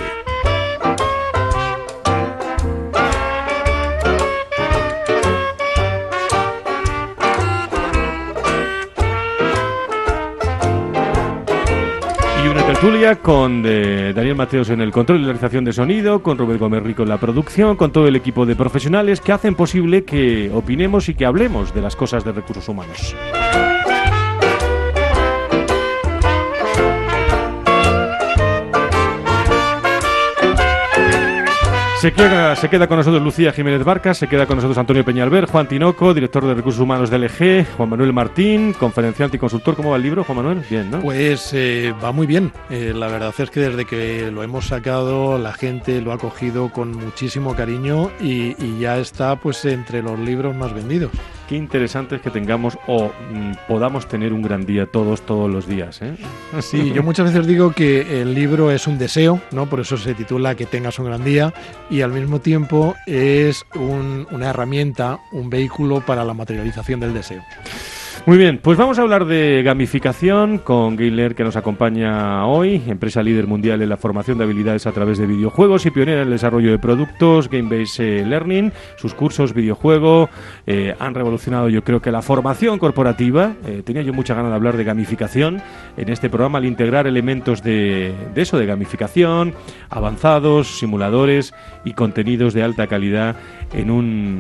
Y una tertulia con Daniel Mateos en el control y realización de sonido, con Rubén Gómez Rico en la producción, con todo el equipo de profesionales que hacen posible que opinemos y que hablemos de las cosas de recursos humanos. Se queda con nosotros Lucía Jiménez Barcas, se queda con nosotros Antonio Peñalver, Juan Tinoco, director de Recursos Humanos de LG, Juan Manuel Martín, conferenciante y consultor. ¿Cómo va el libro, Juan Manuel? Bien, ¿no? Pues va muy bien. La verdad es que desde que lo hemos sacado la gente lo ha cogido con muchísimo cariño y ya está pues entre los libros más vendidos. Qué interesante es que tengamos o podamos tener un gran día todos los días, ¿eh? Sí, yo muchas veces digo que el libro es un deseo, ¿no? Por eso se titula Que tengas un gran día, y al mismo tiempo es una herramienta, un vehículo para la materialización del deseo. Muy bien, pues vamos a hablar de gamificación con Gainlearn, que nos acompaña hoy, empresa líder mundial en la formación de habilidades a través de videojuegos y pionera en el desarrollo de productos, Game-Based Learning. Sus cursos videojuego han revolucionado, yo creo, que la formación corporativa. Tenía yo mucha ganas de hablar de gamificación en este programa al integrar elementos de eso, de gamificación, avanzados, simuladores y contenidos de alta calidad en un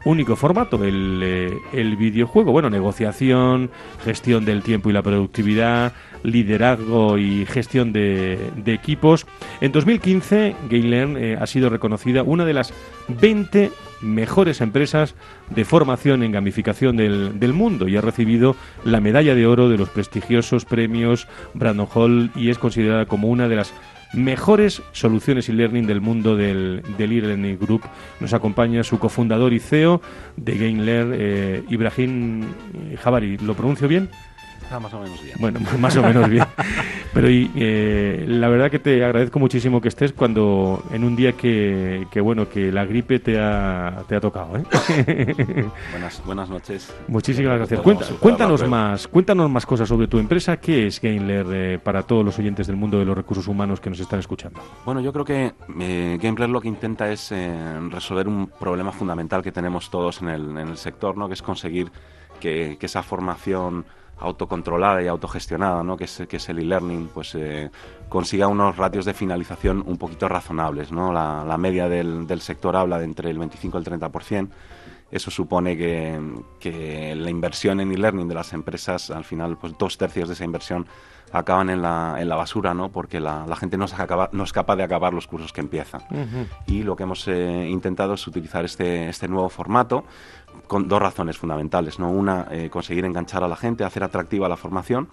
único formato, el videojuego. Bueno, negociación, gestión del tiempo y la productividad, liderazgo y gestión de equipos. En 2015, GameLearn ha sido reconocida una de las 20 mejores empresas de formación en gamificación del mundo y ha recibido la medalla de oro de los prestigiosos premios Brandon Hall y es considerada como una de las mejores soluciones e-learning del mundo del e-learning group. Nos acompaña su cofundador y CEO de GameLearn, Ibrahim Jabari. ¿Lo pronuncio bien? Más o menos bien. Bueno, más o menos bien. Pero la verdad que te agradezco muchísimo que estés cuando en un día que la gripe te ha tocado, ¿eh? Buenas noches. Muchísimas gracias. Cuéntanos más cosas sobre tu empresa. ¿Qué es GameLearn para todos los oyentes del mundo de los recursos humanos que nos están escuchando? Bueno, yo creo que GameLearn lo que intenta es resolver un problema fundamental que tenemos todos en el sector, ¿no? Que es conseguir que esa formación autocontrolada y autogestionada, ¿no? que es el e-learning, pues consiga unos ratios de finalización un poquito razonables, ¿no? La media del sector habla de entre el 25 y el 30%. Eso supone que la inversión en e-learning de las empresas, al final, pues 2/3 de esa inversión acaban en la basura, ¿no? Porque la gente no es capaz de acabar los cursos que empiezan. Uh-huh. Y lo que hemos intentado es utilizar este nuevo formato con dos razones fundamentales, ¿no? Una, conseguir enganchar a la gente, hacer atractiva la formación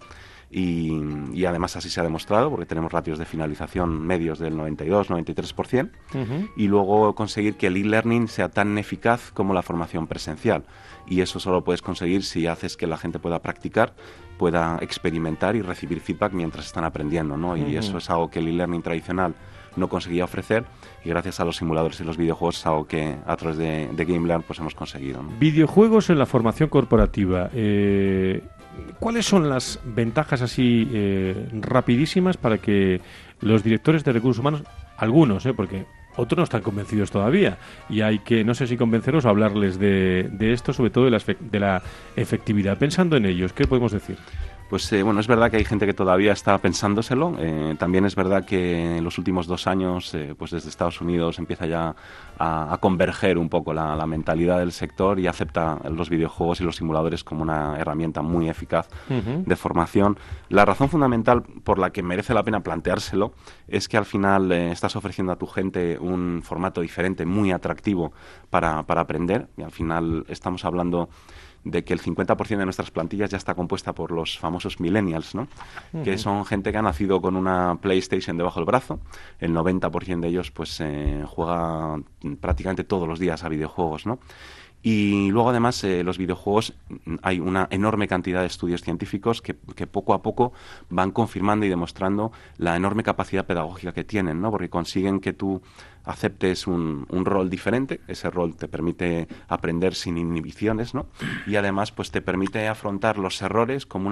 y además así se ha demostrado porque tenemos ratios de finalización medios del 92-93%. Uh-huh. Y luego conseguir que el e-learning sea tan eficaz como la formación presencial y eso solo puedes conseguir si haces que la gente pueda practicar, pueda experimentar y recibir feedback mientras están aprendiendo, ¿no? Y eso es algo que el e-learning tradicional no conseguía ofrecer y gracias a los simuladores y los videojuegos es algo que a través de GameLearn pues hemos conseguido, ¿no? Videojuegos en la formación corporativa. ¿Cuáles son las ventajas así rapidísimas para que los directores de recursos humanos, algunos, porque otros no están convencidos todavía y hay que, no sé si convenceros o hablarles de esto, sobre todo de la efectividad? Pensando en ellos, ¿qué podemos decir? Pues bueno, es verdad que hay gente que todavía está pensándoselo. También es verdad que en los últimos 2 años, pues desde Estados Unidos empieza ya a converger un poco la mentalidad del sector y acepta los videojuegos y los simuladores como una herramienta muy eficaz de formación. La razón fundamental por la que merece la pena planteárselo es que al final estás ofreciendo a tu gente un formato diferente, muy atractivo para aprender y al final estamos hablando de que el 50% de nuestras plantillas ya está compuesta por los famosos millennials, ¿no? Uh-huh. Que son gente que ha nacido con una PlayStation debajo del brazo. El 90% de ellos pues juega prácticamente todos los días a videojuegos, ¿no? Y luego, además, los videojuegos, hay una enorme cantidad de estudios científicos que poco a poco van confirmando y demostrando la enorme capacidad pedagógica que tienen, ¿no? Porque consiguen que tú aceptes un rol diferente, ese rol te permite aprender sin inhibiciones, ¿no? Y además, pues te permite afrontar los errores como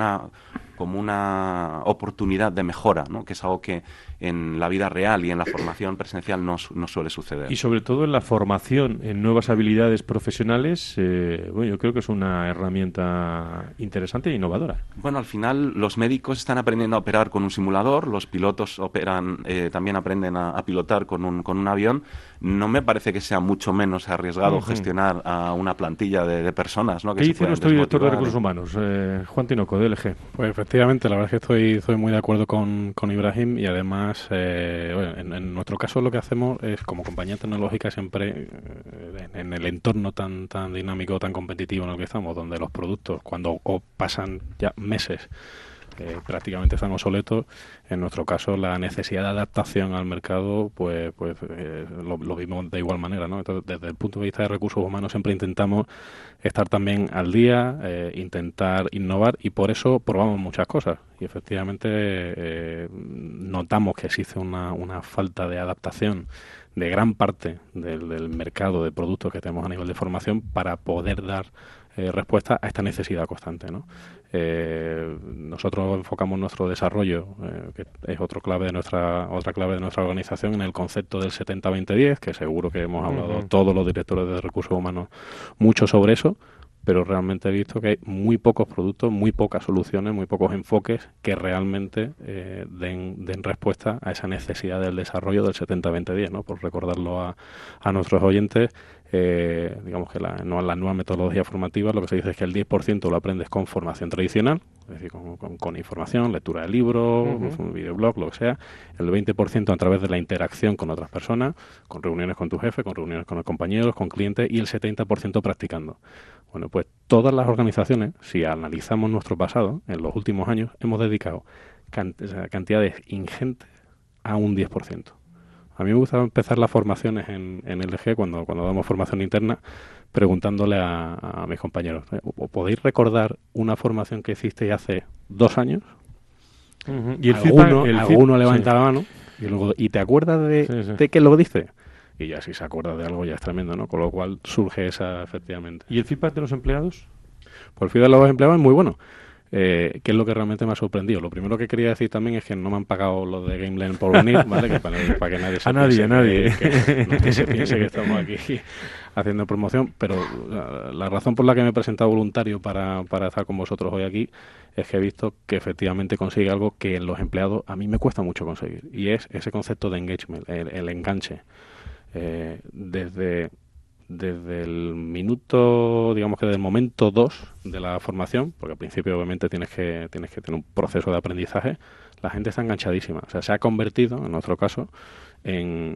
una oportunidad de mejora, ¿no? Que es algo que en la vida real y en la formación presencial no suele suceder. Y sobre todo en la formación en nuevas habilidades profesionales, yo creo que es una herramienta interesante e innovadora. Bueno, al final los médicos están aprendiendo a operar con un simulador, los pilotos también aprenden a pilotar con un avión. No me parece que sea mucho menos arriesgado gestionar a una plantilla de personas, ¿no? ¿Qué dice nuestro director de Recursos Humanos, Juan Tinoco, de LG? Pues efectivamente, la verdad es que estoy muy de acuerdo con Ibrahim y además, en nuestro caso lo que hacemos es, como compañía tecnológica, siempre en el entorno tan dinámico, tan competitivo en el que estamos, donde los productos, cuando pasan ya meses, prácticamente están obsoletos. En nuestro caso, la necesidad de adaptación al mercado, lo vimos de igual manera, ¿no? Entonces, desde el punto de vista de recursos humanos, siempre intentamos estar también al día, intentar innovar y por eso probamos muchas cosas. Y efectivamente notamos que existe una falta de adaptación de gran parte del mercado de productos que tenemos a nivel de formación para poder dar respuesta a esta necesidad constante, ¿no? Nosotros enfocamos nuestro desarrollo, que es otra clave de nuestra organización, en el concepto del 70-20-10, que seguro que hemos hablado todos los directores de recursos humanos mucho sobre eso, pero realmente he visto que hay muy pocos productos, muy pocas soluciones, muy pocos enfoques que realmente den respuesta a esa necesidad del desarrollo del 70-20-10, ¿no? Por recordarlo a nuestros oyentes, digamos que la nueva metodología formativa, lo que se dice es que el 10% lo aprendes con formación tradicional, es decir, con información, lectura de libros, un videoblog, lo que sea, el 20% a través de la interacción con otras personas, con reuniones con tu jefe, con reuniones con los compañeros, con clientes, y el 70% practicando. Bueno, pues todas las organizaciones, si analizamos nuestro pasado, en los últimos años, hemos dedicado cantidades ingentes a un 10%. A mí me gusta empezar las formaciones en LG, cuando damos formación interna, preguntándole a mis compañeros, ¿podéis recordar una formación que hicisteis hace 2 años? Y alguno levanta la mano y luego, ¿y te acuerdas de qué lo dice? Y ya si se acuerda de algo ya es tremendo, ¿no? Con lo cual surge esa, efectivamente. ¿Y el feedback de los empleados? Pues el feedback de los empleados es muy bueno. ¿Qué es lo que realmente me ha sorprendido? Lo primero que quería decir también es que no me han pagado los de GameLearn por venir, ¿vale? Que para que nadie se piense que estamos aquí haciendo promoción, pero la razón por la que me he presentado voluntario para estar con vosotros hoy aquí es que he visto que efectivamente consigue algo que en los empleados a mí me cuesta mucho conseguir, y es ese concepto de engagement, el enganche. Desde el minuto, digamos que del momento 2 de la formación, porque al principio obviamente tienes que tener un proceso de aprendizaje, la gente está enganchadísima. O sea, se ha convertido, en nuestro caso, en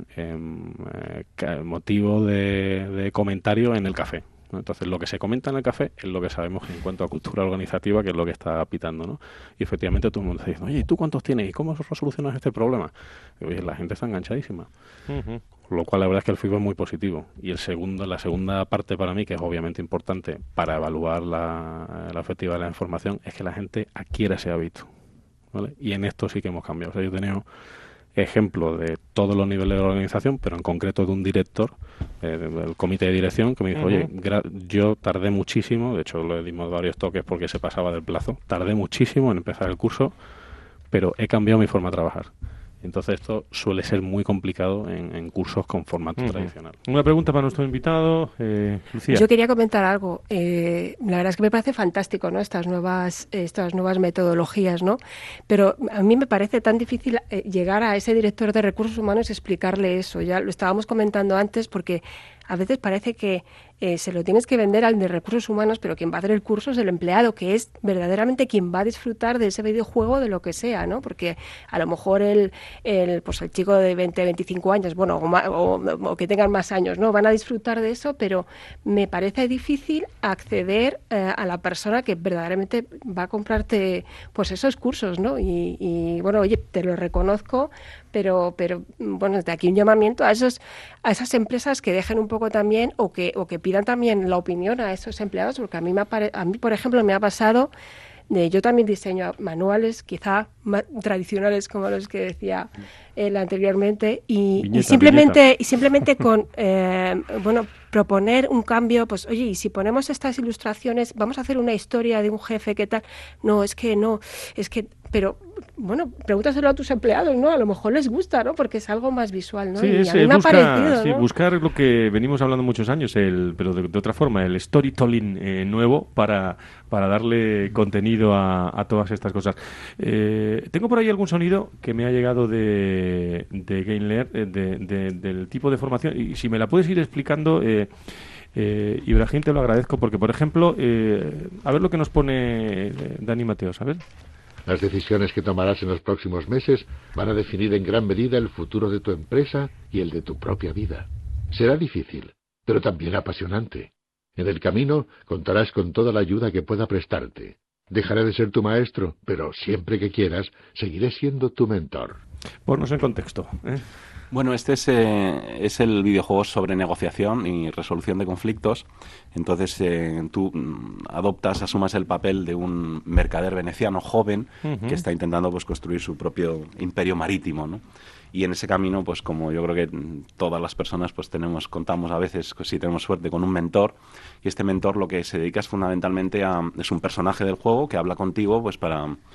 motivo de comentario en el café, ¿no? Entonces, lo que se comenta en el café es lo que sabemos en cuanto a cultura organizativa, que es lo que está pitando, ¿no? Y efectivamente todo el mundo está diciendo, oye, ¿y tú cuántos tienes? ¿Y cómo solucionas este problema? Y, oye, la gente está enganchadísima. Lo cual la verdad es que el feedback es muy positivo. Y la segunda parte para mí, que es obviamente importante para evaluar la efectividad de la información, es que la gente adquiera ese hábito, ¿vale? Y en esto sí que hemos cambiado. O sea, yo he tenido ejemplos de todos los niveles de la organización, pero en concreto de un director del comité de dirección que me dijo, oye, yo tardé muchísimo, de hecho le dimos varios toques porque se pasaba del plazo, tardé muchísimo en empezar el curso, pero he cambiado mi forma de trabajar. Entonces esto suele ser muy complicado en cursos con formato tradicional. Una pregunta para nuestro invitado, Lucía. Yo quería comentar algo. La verdad es que me parece fantástico, ¿no? Estas nuevas metodologías, ¿no? Pero a mí me parece tan difícil llegar a ese director de recursos humanos y explicarle eso. Ya lo estábamos comentando antes, porque a veces parece que se lo tienes que vender al de recursos humanos, pero quien va a hacer el curso es el empleado, que es verdaderamente quien va a disfrutar de ese videojuego, de lo que sea, ¿no? Porque a lo mejor el chico de 20, 25 años, bueno, o que tengan más años, ¿no? Van a disfrutar de eso, pero me parece difícil acceder a la persona que verdaderamente va a comprarte pues esos cursos, ¿no? Y bueno, oye, te lo reconozco, pero bueno, desde aquí un llamamiento a esas empresas que dejen un poco también o que pidan también la opinión a esos empleados, porque a mí, por ejemplo, me ha pasado, yo también diseño manuales, quizá tradicionales como los que decía él anteriormente, y simplemente con proponer un cambio, pues oye, y si ponemos estas ilustraciones, vamos a hacer una historia de un jefe, ¿qué tal? Pero bueno, pregúntaselo a tus empleados, ¿no? A lo mejor les gusta, ¿no? Porque es algo más visual, ¿no? Sí, y a mí me ha parecido, ¿no? Buscar lo que venimos hablando muchos años, pero de otra forma, el storytelling nuevo para darle contenido a todas estas cosas. Tengo por ahí algún sonido que me ha llegado de GameLearn, del tipo de formación, y si me la puedes ir explicando, Ibrahim, te lo agradezco, porque, por ejemplo, a ver lo que nos pone Dani Mateos, a ver. Las decisiones que tomarás en los próximos meses van a definir en gran medida el futuro de tu empresa y el de tu propia vida. Será difícil, pero también apasionante. En el camino contarás con toda la ayuda que pueda prestarte. Dejaré de ser tu maestro, pero siempre que quieras, seguiré siendo tu mentor. Ponnos en contexto, ¿eh? Bueno, este es el videojuego sobre negociación y resolución de conflictos. Entonces tú asumas el papel de un mercader veneciano joven que está intentando pues construir su propio imperio marítimo, ¿no? Y en ese camino, pues como yo creo que todas las personas pues contamos a veces, pues, si tenemos suerte, con un mentor, y este mentor lo que se dedica es fundamentalmente es un personaje del juego que habla contigo pues para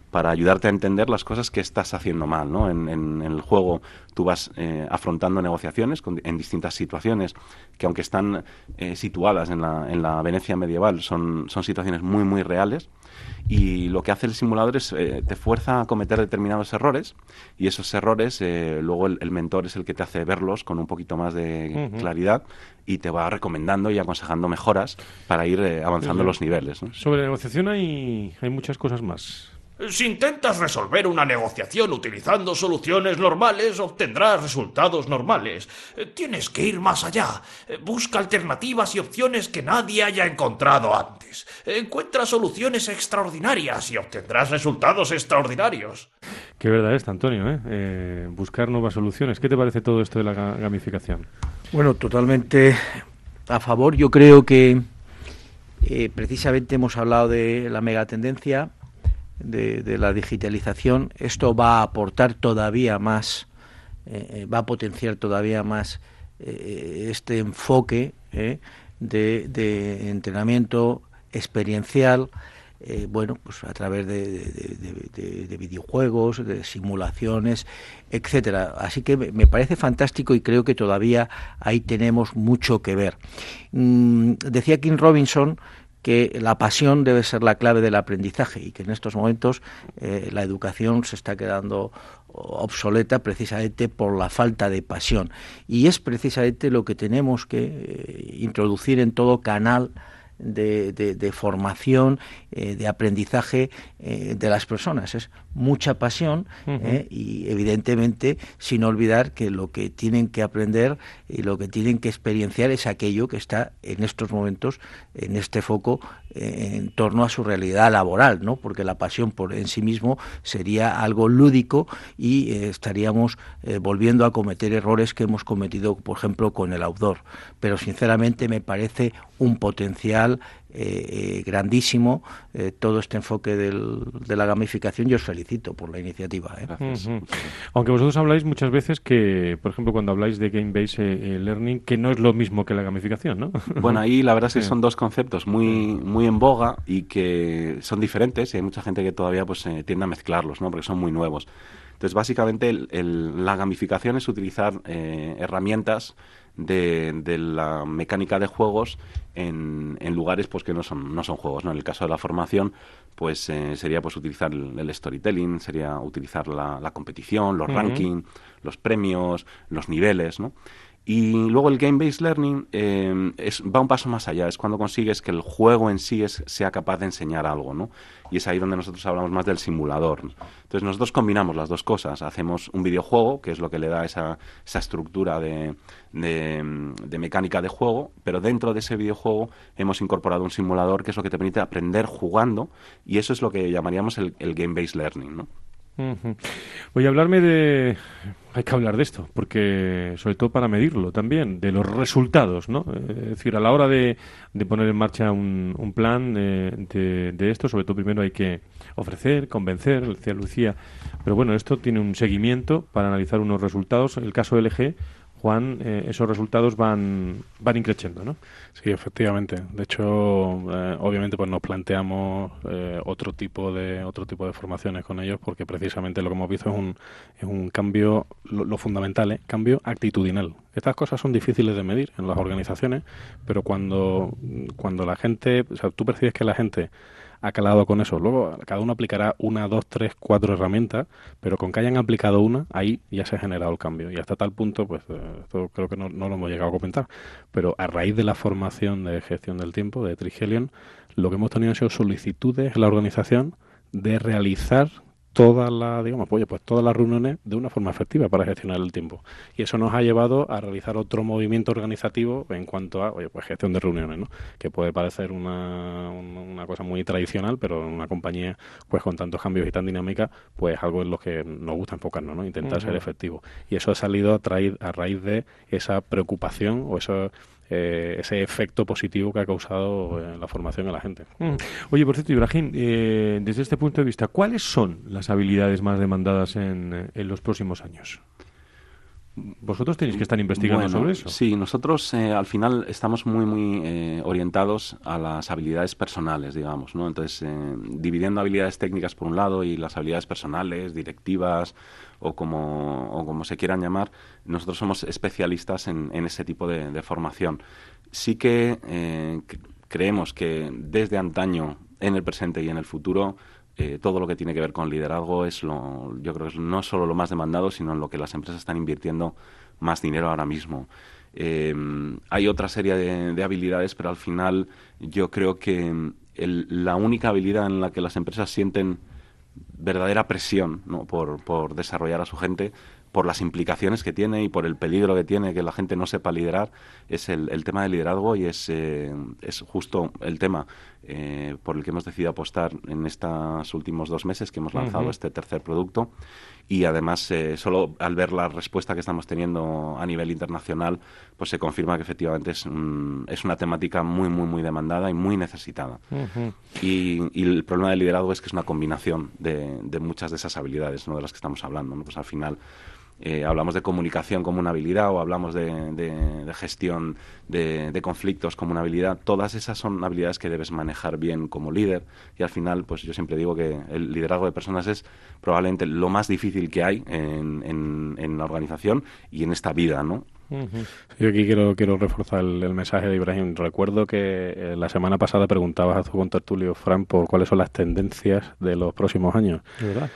para ayudarte a entender las cosas que estás haciendo mal, ¿no? En el juego tú vas afrontando negociaciones en distintas situaciones que, aunque están situadas en la Venecia medieval, son situaciones muy, muy reales. Y lo que hace el simulador es te fuerza a cometer determinados errores, y esos errores luego el mentor es el que te hace verlos con un poquito más de claridad y te va recomendando y aconsejando mejoras para ir avanzando los niveles, ¿no? Sobre negociación hay muchas cosas más. Si intentas resolver una negociación utilizando soluciones normales, obtendrás resultados normales. Tienes que ir más allá. Busca alternativas y opciones que nadie haya encontrado antes. Encuentra soluciones extraordinarias y obtendrás resultados extraordinarios. Qué verdad es, Antonio, buscar nuevas soluciones. ¿Qué te parece todo esto de la gamificación? Bueno, totalmente a favor. Yo creo que precisamente hemos hablado de la megatendencia de la digitalización. Esto va a aportar todavía más, va a potenciar todavía más este enfoque de entrenamiento experiencial, bueno, pues a través de videojuegos, de simulaciones, etcétera. Así que me parece fantástico y creo que todavía ahí tenemos mucho que ver. Decía King Robinson que la pasión debe ser la clave del aprendizaje y que en estos momentos la educación se está quedando obsoleta precisamente por la falta de pasión. Y es precisamente lo que tenemos que introducir en todo canal de formación, de aprendizaje de las personas. Es mucha pasión y evidentemente sin olvidar que lo que tienen que aprender y lo que tienen que experienciar es aquello que está en estos momentos en este foco en torno a su realidad laboral, ¿no? Porque la pasión por en sí mismo sería algo lúdico y estaríamos volviendo a cometer errores que hemos cometido, por ejemplo, con el outdoor. Pero sinceramente me parece un potencial grandísimo todo este enfoque de la gamificación. Yo os felicito por la iniciativa. Gracias. Aunque vosotros habláis muchas veces que, por ejemplo, cuando habláis de game-based learning, que no es lo mismo que la gamificación, ¿no? Bueno, ahí la verdad es que son dos conceptos muy en boga y que son diferentes, y hay mucha gente que todavía pues tiende a mezclarlos, ¿no? Porque son muy nuevos. Entonces, básicamente, la gamificación es utilizar herramientas de la mecánica de juegos en lugares pues que no son juegos, ¿no? En el caso de la formación, pues sería pues utilizar el storytelling, sería utilizar la competición, los rankings, los premios, los niveles, ¿no? Y luego el game-based learning va un paso más allá, es cuando consigues que el juego en sí sea capaz de enseñar algo, ¿no? Y es ahí donde nosotros hablamos más del simulador, ¿no? Entonces nosotros combinamos las dos cosas, hacemos un videojuego, que es lo que le da esa estructura de mecánica de juego, pero dentro de ese videojuego hemos incorporado un simulador, que es lo que te permite aprender jugando, y eso es lo que llamaríamos el game-based learning, ¿no? Voy a hablarme hay que hablar de esto, porque sobre todo para medirlo también, de los resultados, ¿no? Es decir, a la hora de poner en marcha un plan de esto, sobre todo primero hay que ofrecer, convencer, decía Lucía, pero bueno, esto tiene un seguimiento para analizar unos resultados. El caso LG, Juan, esos resultados van increciendo, ¿no? Sí, efectivamente. De hecho, obviamente, pues nos planteamos otro tipo de formaciones con ellos, porque precisamente lo que hemos visto es un cambio, lo fundamental, cambio actitudinal. Estas cosas son difíciles de medir en las organizaciones, pero cuando la gente, o sea, tú percibes que la gente ha calado con eso. Luego cada uno aplicará 1, 2, 3, 4 herramientas, pero con que hayan aplicado una, ahí ya se ha generado el cambio. Y hasta tal punto, pues esto creo que no lo hemos llegado a comentar, pero a raíz de la formación de gestión del tiempo de Trigelion, lo que hemos tenido han sido solicitudes en la organización de realizar todas las reuniones de una forma efectiva para gestionar el tiempo. Y eso nos ha llevado a realizar otro movimiento organizativo en cuanto a gestión de reuniones, ¿no? Que puede parecer una cosa muy tradicional, pero en una compañía pues con tantos cambios y tan dinámica, pues algo en lo que nos gusta enfocarnos, ¿no? Intentar ser efectivo. Y eso ha salido a raíz de esa preocupación o ese efecto positivo que ha causado en la formación a la gente. Oye, por cierto, Ibrahim, desde este punto de vista, ¿cuáles son las habilidades más demandadas en los próximos años? Vosotros tenéis que estar investigando sobre eso. Sí, nosotros al final estamos muy orientados a las habilidades personales, digamos, ¿no? Entonces, dividiendo habilidades técnicas por un lado y las habilidades personales, directivas o como se quieran llamar, nosotros somos especialistas en ese tipo de formación. Sí que creemos que desde antaño, en el presente y en el futuro, todo lo que tiene que ver con liderazgo yo creo que es no solo lo más demandado, sino en lo que las empresas están invirtiendo más dinero ahora mismo. Hay otra serie de habilidades, pero al final yo creo que la única habilidad en la que las empresas sienten verdadera presión, ¿no?, por desarrollar a su gente, por las implicaciones que tiene y por el peligro que tiene que la gente no sepa liderar, es el tema del liderazgo, y es justo el tema por el que hemos decidido apostar en estos últimos 2 meses que hemos lanzado este tercer producto. Y además, solo al ver la respuesta que estamos teniendo a nivel internacional, pues se confirma que efectivamente es una temática muy demandada y muy necesitada. Y el problema del liderazgo es que es una combinación de muchas de esas habilidades, ¿no?, de las que estamos hablando, ¿no? Pues al final hablamos de comunicación como una habilidad, o hablamos de gestión de conflictos como una habilidad. Todas esas son habilidades que debes manejar bien como líder, y al final, pues yo siempre digo que el liderazgo de personas es probablemente lo más difícil que hay en la organización y en esta vida, ¿no? Yo aquí quiero reforzar el mensaje de Ibrahim. Recuerdo que la semana pasada preguntabas a tu contertulio, Fran, por cuáles son las tendencias de los próximos años. ¿Verdad?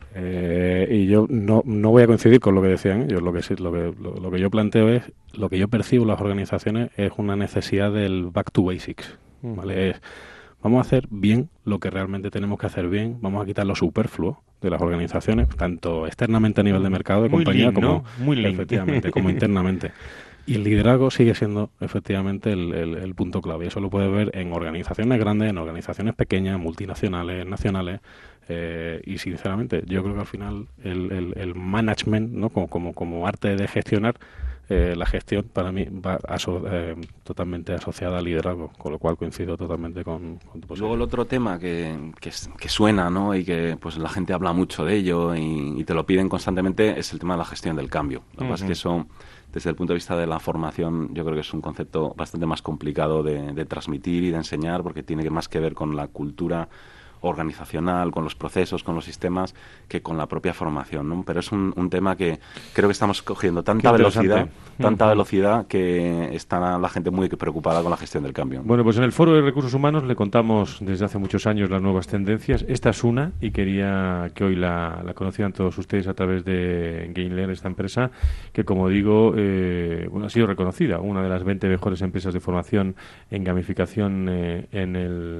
Y yo no voy a coincidir con lo que decían ellos. Lo que yo planteo es, lo que yo percibo en las organizaciones es una necesidad del back to basics, ¿vale? Vamos a hacer bien lo que realmente tenemos que hacer bien, vamos a quitar lo superfluo de las organizaciones, tanto externamente a nivel de mercado, de compañía, como efectivamente, como internamente. Y el liderazgo sigue siendo efectivamente el punto clave. Y eso lo puedes ver en organizaciones grandes, en organizaciones pequeñas, multinacionales, nacionales. Y sinceramente, yo creo que al final el management, ¿no?, como arte de gestionar, la gestión para mí va totalmente asociada al liderazgo, con lo cual coincido totalmente con tu posición. Luego el otro tema que suena, ¿no?, y que pues la gente habla mucho de ello y te lo piden constantemente, es el tema de la gestión del cambio. Lo que pasa es que eso, desde el punto de vista de la formación, yo creo que es un concepto bastante más complicado de transmitir y de enseñar, porque tiene más que ver con la cultura organizacional, con los procesos, con los sistemas, que con la propia formación, ¿no? Pero es un tema que creo que estamos cogiendo tanta velocidad que está la gente muy preocupada con la gestión del cambio. Bueno, pues en el Foro de Recursos Humanos le contamos desde hace muchos años las nuevas tendencias. Esta es una, y quería que hoy la conocieran todos ustedes a través de GainLearn, esta empresa que, como digo, ha sido reconocida, una de las 20 mejores empresas de formación en gamificación en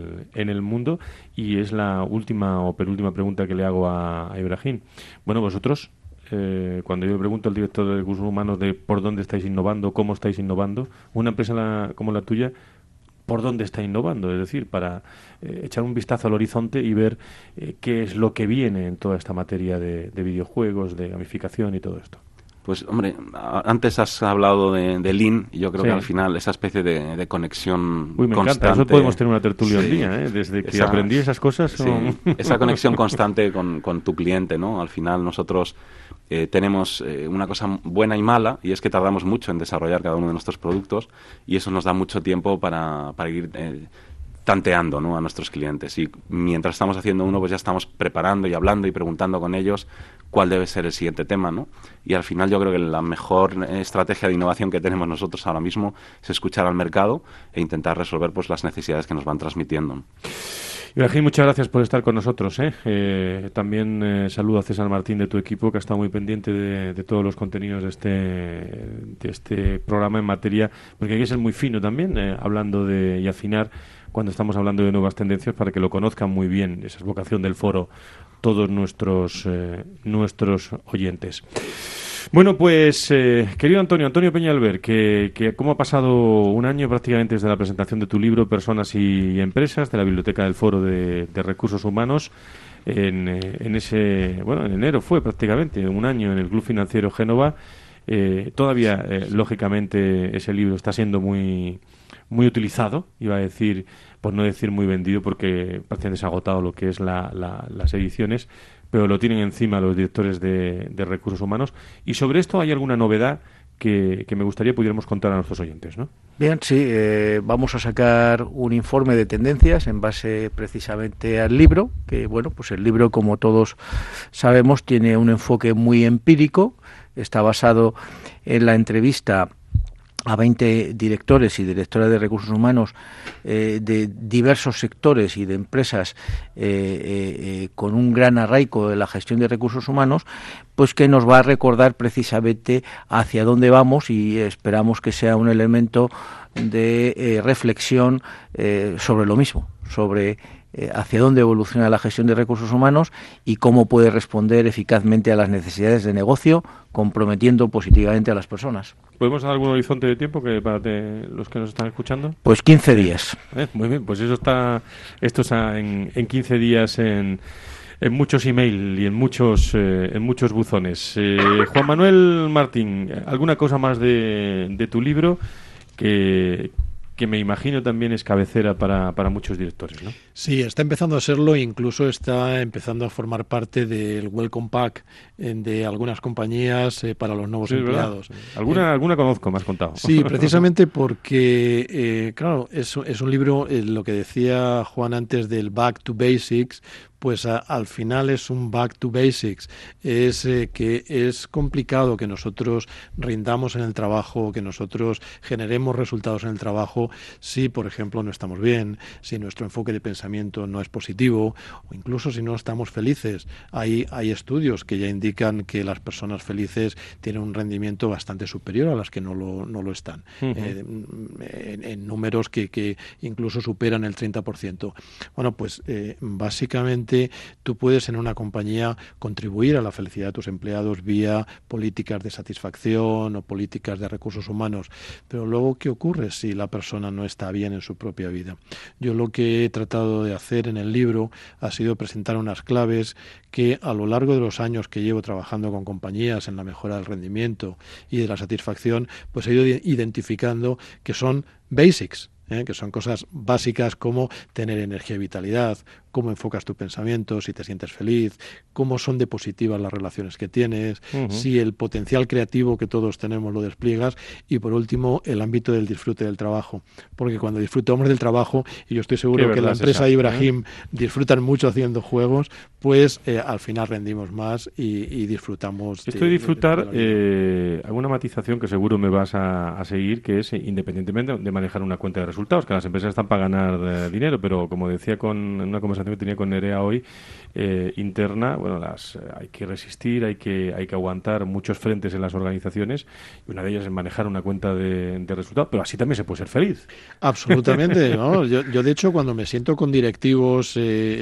el mundo. Y es la última o penúltima pregunta que le hago a Ibrahim. Bueno, vosotros, cuando yo le pregunto al director de Recursos Humanos de por dónde estáis innovando, cómo estáis innovando, una empresa como la tuya, ¿por dónde está innovando? Es decir, para echar un vistazo al horizonte y ver qué es lo que viene en toda esta materia de videojuegos, de gamificación y todo esto. Pues, hombre, antes has hablado de Lean, y yo creo que al final esa especie de conexión constante... Me encanta, eso podemos tener una tertulia un día, ¿eh? Desde que aprendí esas cosas... Esa conexión constante con tu cliente, ¿no? Al final nosotros tenemos una cosa buena y mala, y es que tardamos mucho en desarrollar cada uno de nuestros productos, y eso nos da mucho tiempo para ir tanteando, ¿no?, a nuestros clientes. Y mientras estamos haciendo uno, pues ya estamos preparando y hablando y preguntando con ellos cuál debe ser el siguiente tema, ¿no? Y al final yo creo que la mejor estrategia de innovación que tenemos nosotros ahora mismo es escuchar al mercado e intentar resolver pues las necesidades que nos van transmitiendo. Ibrahim, muchas gracias por estar con nosotros, ¿eh? También saludo a César Martín de tu equipo, que ha estado muy pendiente de todos los contenidos de este programa en materia, porque hay que ser muy fino también, hablando y afinar cuando estamos hablando de nuevas tendencias, para que lo conozcan muy bien. Esa es vocación del foro, todos nuestros oyentes. Bueno, pues querido Antonio Peñalver, que cómo ha pasado un año prácticamente desde la presentación de tu libro Personas y Empresas, de la Biblioteca del Foro de Recursos Humanos, en enero fue prácticamente un año en el Club Financiero Génova. Todavía, lógicamente, ese libro está siendo muy utilizado, iba a decir, por no decir muy vendido, porque prácticamente se ha agotado lo que es las ediciones, pero lo tienen encima los directores de recursos humanos. Y sobre esto hay alguna novedad que me gustaría pudiéramos contar a nuestros oyentes, ¿no? Bien, sí, vamos a sacar un informe de tendencias en base precisamente al libro, que bueno, pues el libro, como todos sabemos, tiene un enfoque muy empírico, está basado en la entrevista a 20 directores y directoras de recursos humanos de diversos sectores y de empresas con un gran arraigo de la gestión de recursos humanos, pues que nos va a recordar precisamente hacia dónde vamos, y esperamos que sea un elemento de reflexión sobre lo mismo, sobre hacia dónde evoluciona la gestión de recursos humanos y cómo puede responder eficazmente a las necesidades de negocio, comprometiendo positivamente a las personas. ¿Podemos dar algún horizonte de tiempo que para los que nos están escuchando? Pues 15 días. Muy bien, pues esto está en 15 días en muchos email y en muchos buzones. Juan Manuel Martín, ¿alguna cosa más de tu libro que me imagino también es cabecera para muchos directores, ¿no? Sí, está empezando a serlo, incluso está empezando a formar parte del Welcome Pack de algunas compañías para los nuevos empleados. Alguna conozco, me has contado. Sí, precisamente porque, claro, es un libro, lo que decía Juan antes del Back to Basics, pues al final es un back to basics, es que es complicado que nosotros rindamos en el trabajo, que nosotros generemos resultados en el trabajo si, por ejemplo, no estamos bien, si nuestro enfoque de pensamiento no es positivo, o incluso si no estamos felices. Hay estudios que ya indican que las personas felices tienen un rendimiento bastante superior a las que no lo están, en números que incluso superan el 30%. Bueno, pues básicamente tú puedes en una compañía contribuir a la felicidad de tus empleados vía políticas de satisfacción o políticas de recursos humanos, pero luego, ¿qué ocurre si la persona no está bien en su propia vida? Yo lo que he tratado de hacer en el libro ha sido presentar unas claves que a lo largo de los años que llevo trabajando con compañías en la mejora del rendimiento y de la satisfacción, pues he ido identificando que son basics, que son cosas básicas como tener energía y vitalidad, cómo enfocas tu pensamiento, si te sientes feliz, cómo son de positivas las relaciones que tienes, si el potencial creativo que todos tenemos lo despliegas, y por último el ámbito del disfrute del trabajo, porque cuando disfrutamos del trabajo, y yo estoy seguro que la empresa de Ibrahim disfrutan mucho haciendo juegos, pues al final rendimos más y disfrutamos. Esto de disfrutar, alguna matización que seguro me vas a seguir, que es independientemente de manejar una cuenta de resultados, que las empresas están para ganar dinero, pero como decía en una conversación que tenía con Nerea hoy, interna, bueno, hay que resistir, hay que aguantar muchos frentes en las organizaciones, y una de ellas es manejar una cuenta de resultados, pero así también se puede ser feliz. Absolutamente, ¿no? Yo de hecho, cuando me siento con directivos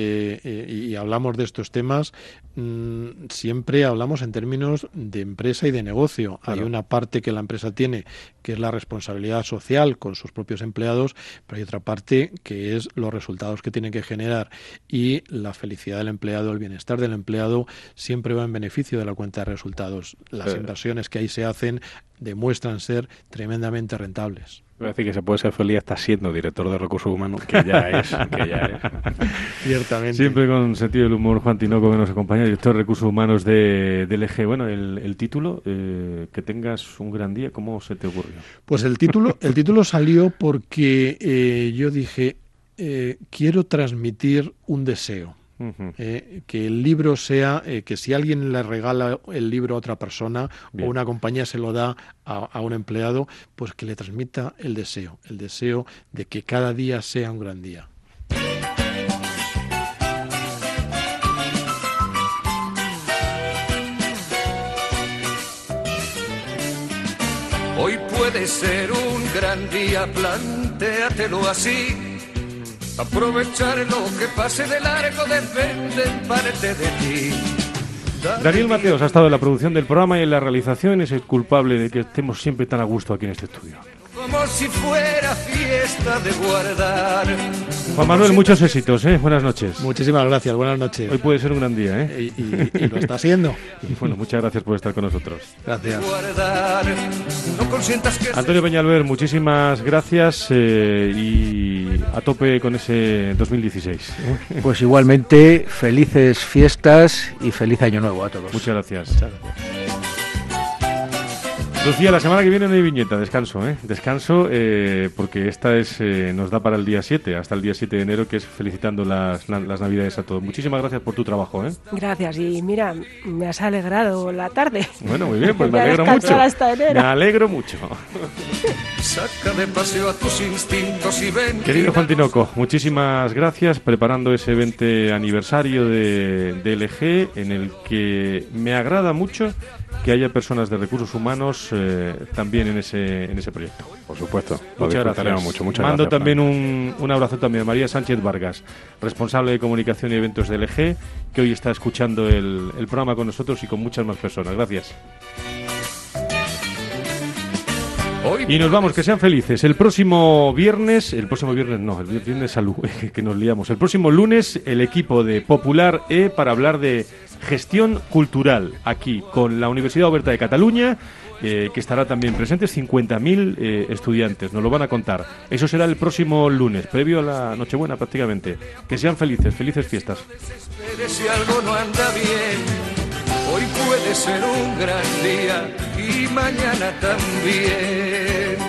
y hablamos de estos temas, siempre hablamos en términos de empresa y de negocio. Claro. Hay una parte que la empresa tiene, que es la responsabilidad social con sus propios empleados, pero hay otra parte que es los resultados que tienen que generar, y la felicidad del empleado, el bienestar del empleado siempre va en beneficio de la cuenta de resultados. Las inversiones que ahí se hacen demuestran ser tremendamente rentables. Voy a decir que se puede ser feliz hasta siendo director de recursos humanos, que ya es. Ciertamente. Siempre con sentido del humor, Juan Tinoco, que nos acompaña, director de recursos humanos de LG. Bueno, el título, que tengas un gran día, ¿cómo se te ocurrió? Pues el título salió porque yo dije, quiero transmitir un deseo. Que el libro sea, que si alguien le regala el libro a otra persona, o una compañía se lo da a un empleado, pues que le transmita el deseo de que cada día sea un gran día. Hoy puede ser un gran día, plantéatelo así. Aprovechar lo que pase de largo depende en parte de ti. Daniel Mateos ha estado en la producción del programa y en la realización, es el culpable de que estemos siempre tan a gusto aquí en este estudio. Como si fuera fiesta de guardar. Juan Manuel, muchos éxitos, Buenas noches. Muchísimas gracias, buenas noches. Hoy puede ser un gran día, Y lo está siendo. Y bueno, muchas gracias por estar con nosotros. Gracias. Antonio Peñalver, muchísimas gracias y y a tope con ese 2016. Pues igualmente, felices fiestas y feliz año nuevo a todos. Muchas gracias. Lucía, la semana que viene no hay viñeta, descanso, descanso, porque esta nos da para el día 7, hasta el día 7 de enero, que es felicitando las Navidades a todos. Muchísimas gracias por tu trabajo. Gracias, y mira, me has alegrado la tarde. Bueno, muy bien, pues me alegro mucho. Hasta enero. Me alegro mucho. Saca de paseo a tus instintos y ven. Querido Juan Tinoco, muchísimas gracias preparando ese 20 aniversario de LG, en el que me agrada mucho que haya personas de recursos humanos también en ese proyecto. Por supuesto, muchas gracias. Mucho, Mando gracias, también un abrazo también a María Sánchez Vargas, responsable de comunicación y eventos de LG, que hoy está escuchando el programa con nosotros y con muchas más personas. Gracias. Y nos vamos, que sean felices. El viernes salud, que nos liamos. El próximo lunes, el equipo de Popular E para hablar de gestión cultural aquí con la Universidad Oberta de Cataluña, que estará también presentes 50.000 estudiantes, nos lo van a contar. Eso será el próximo lunes, previo a la Nochebuena prácticamente. Que sean felices fiestas. Si algo no anda bien, hoy puede ser un gran día y mañana también.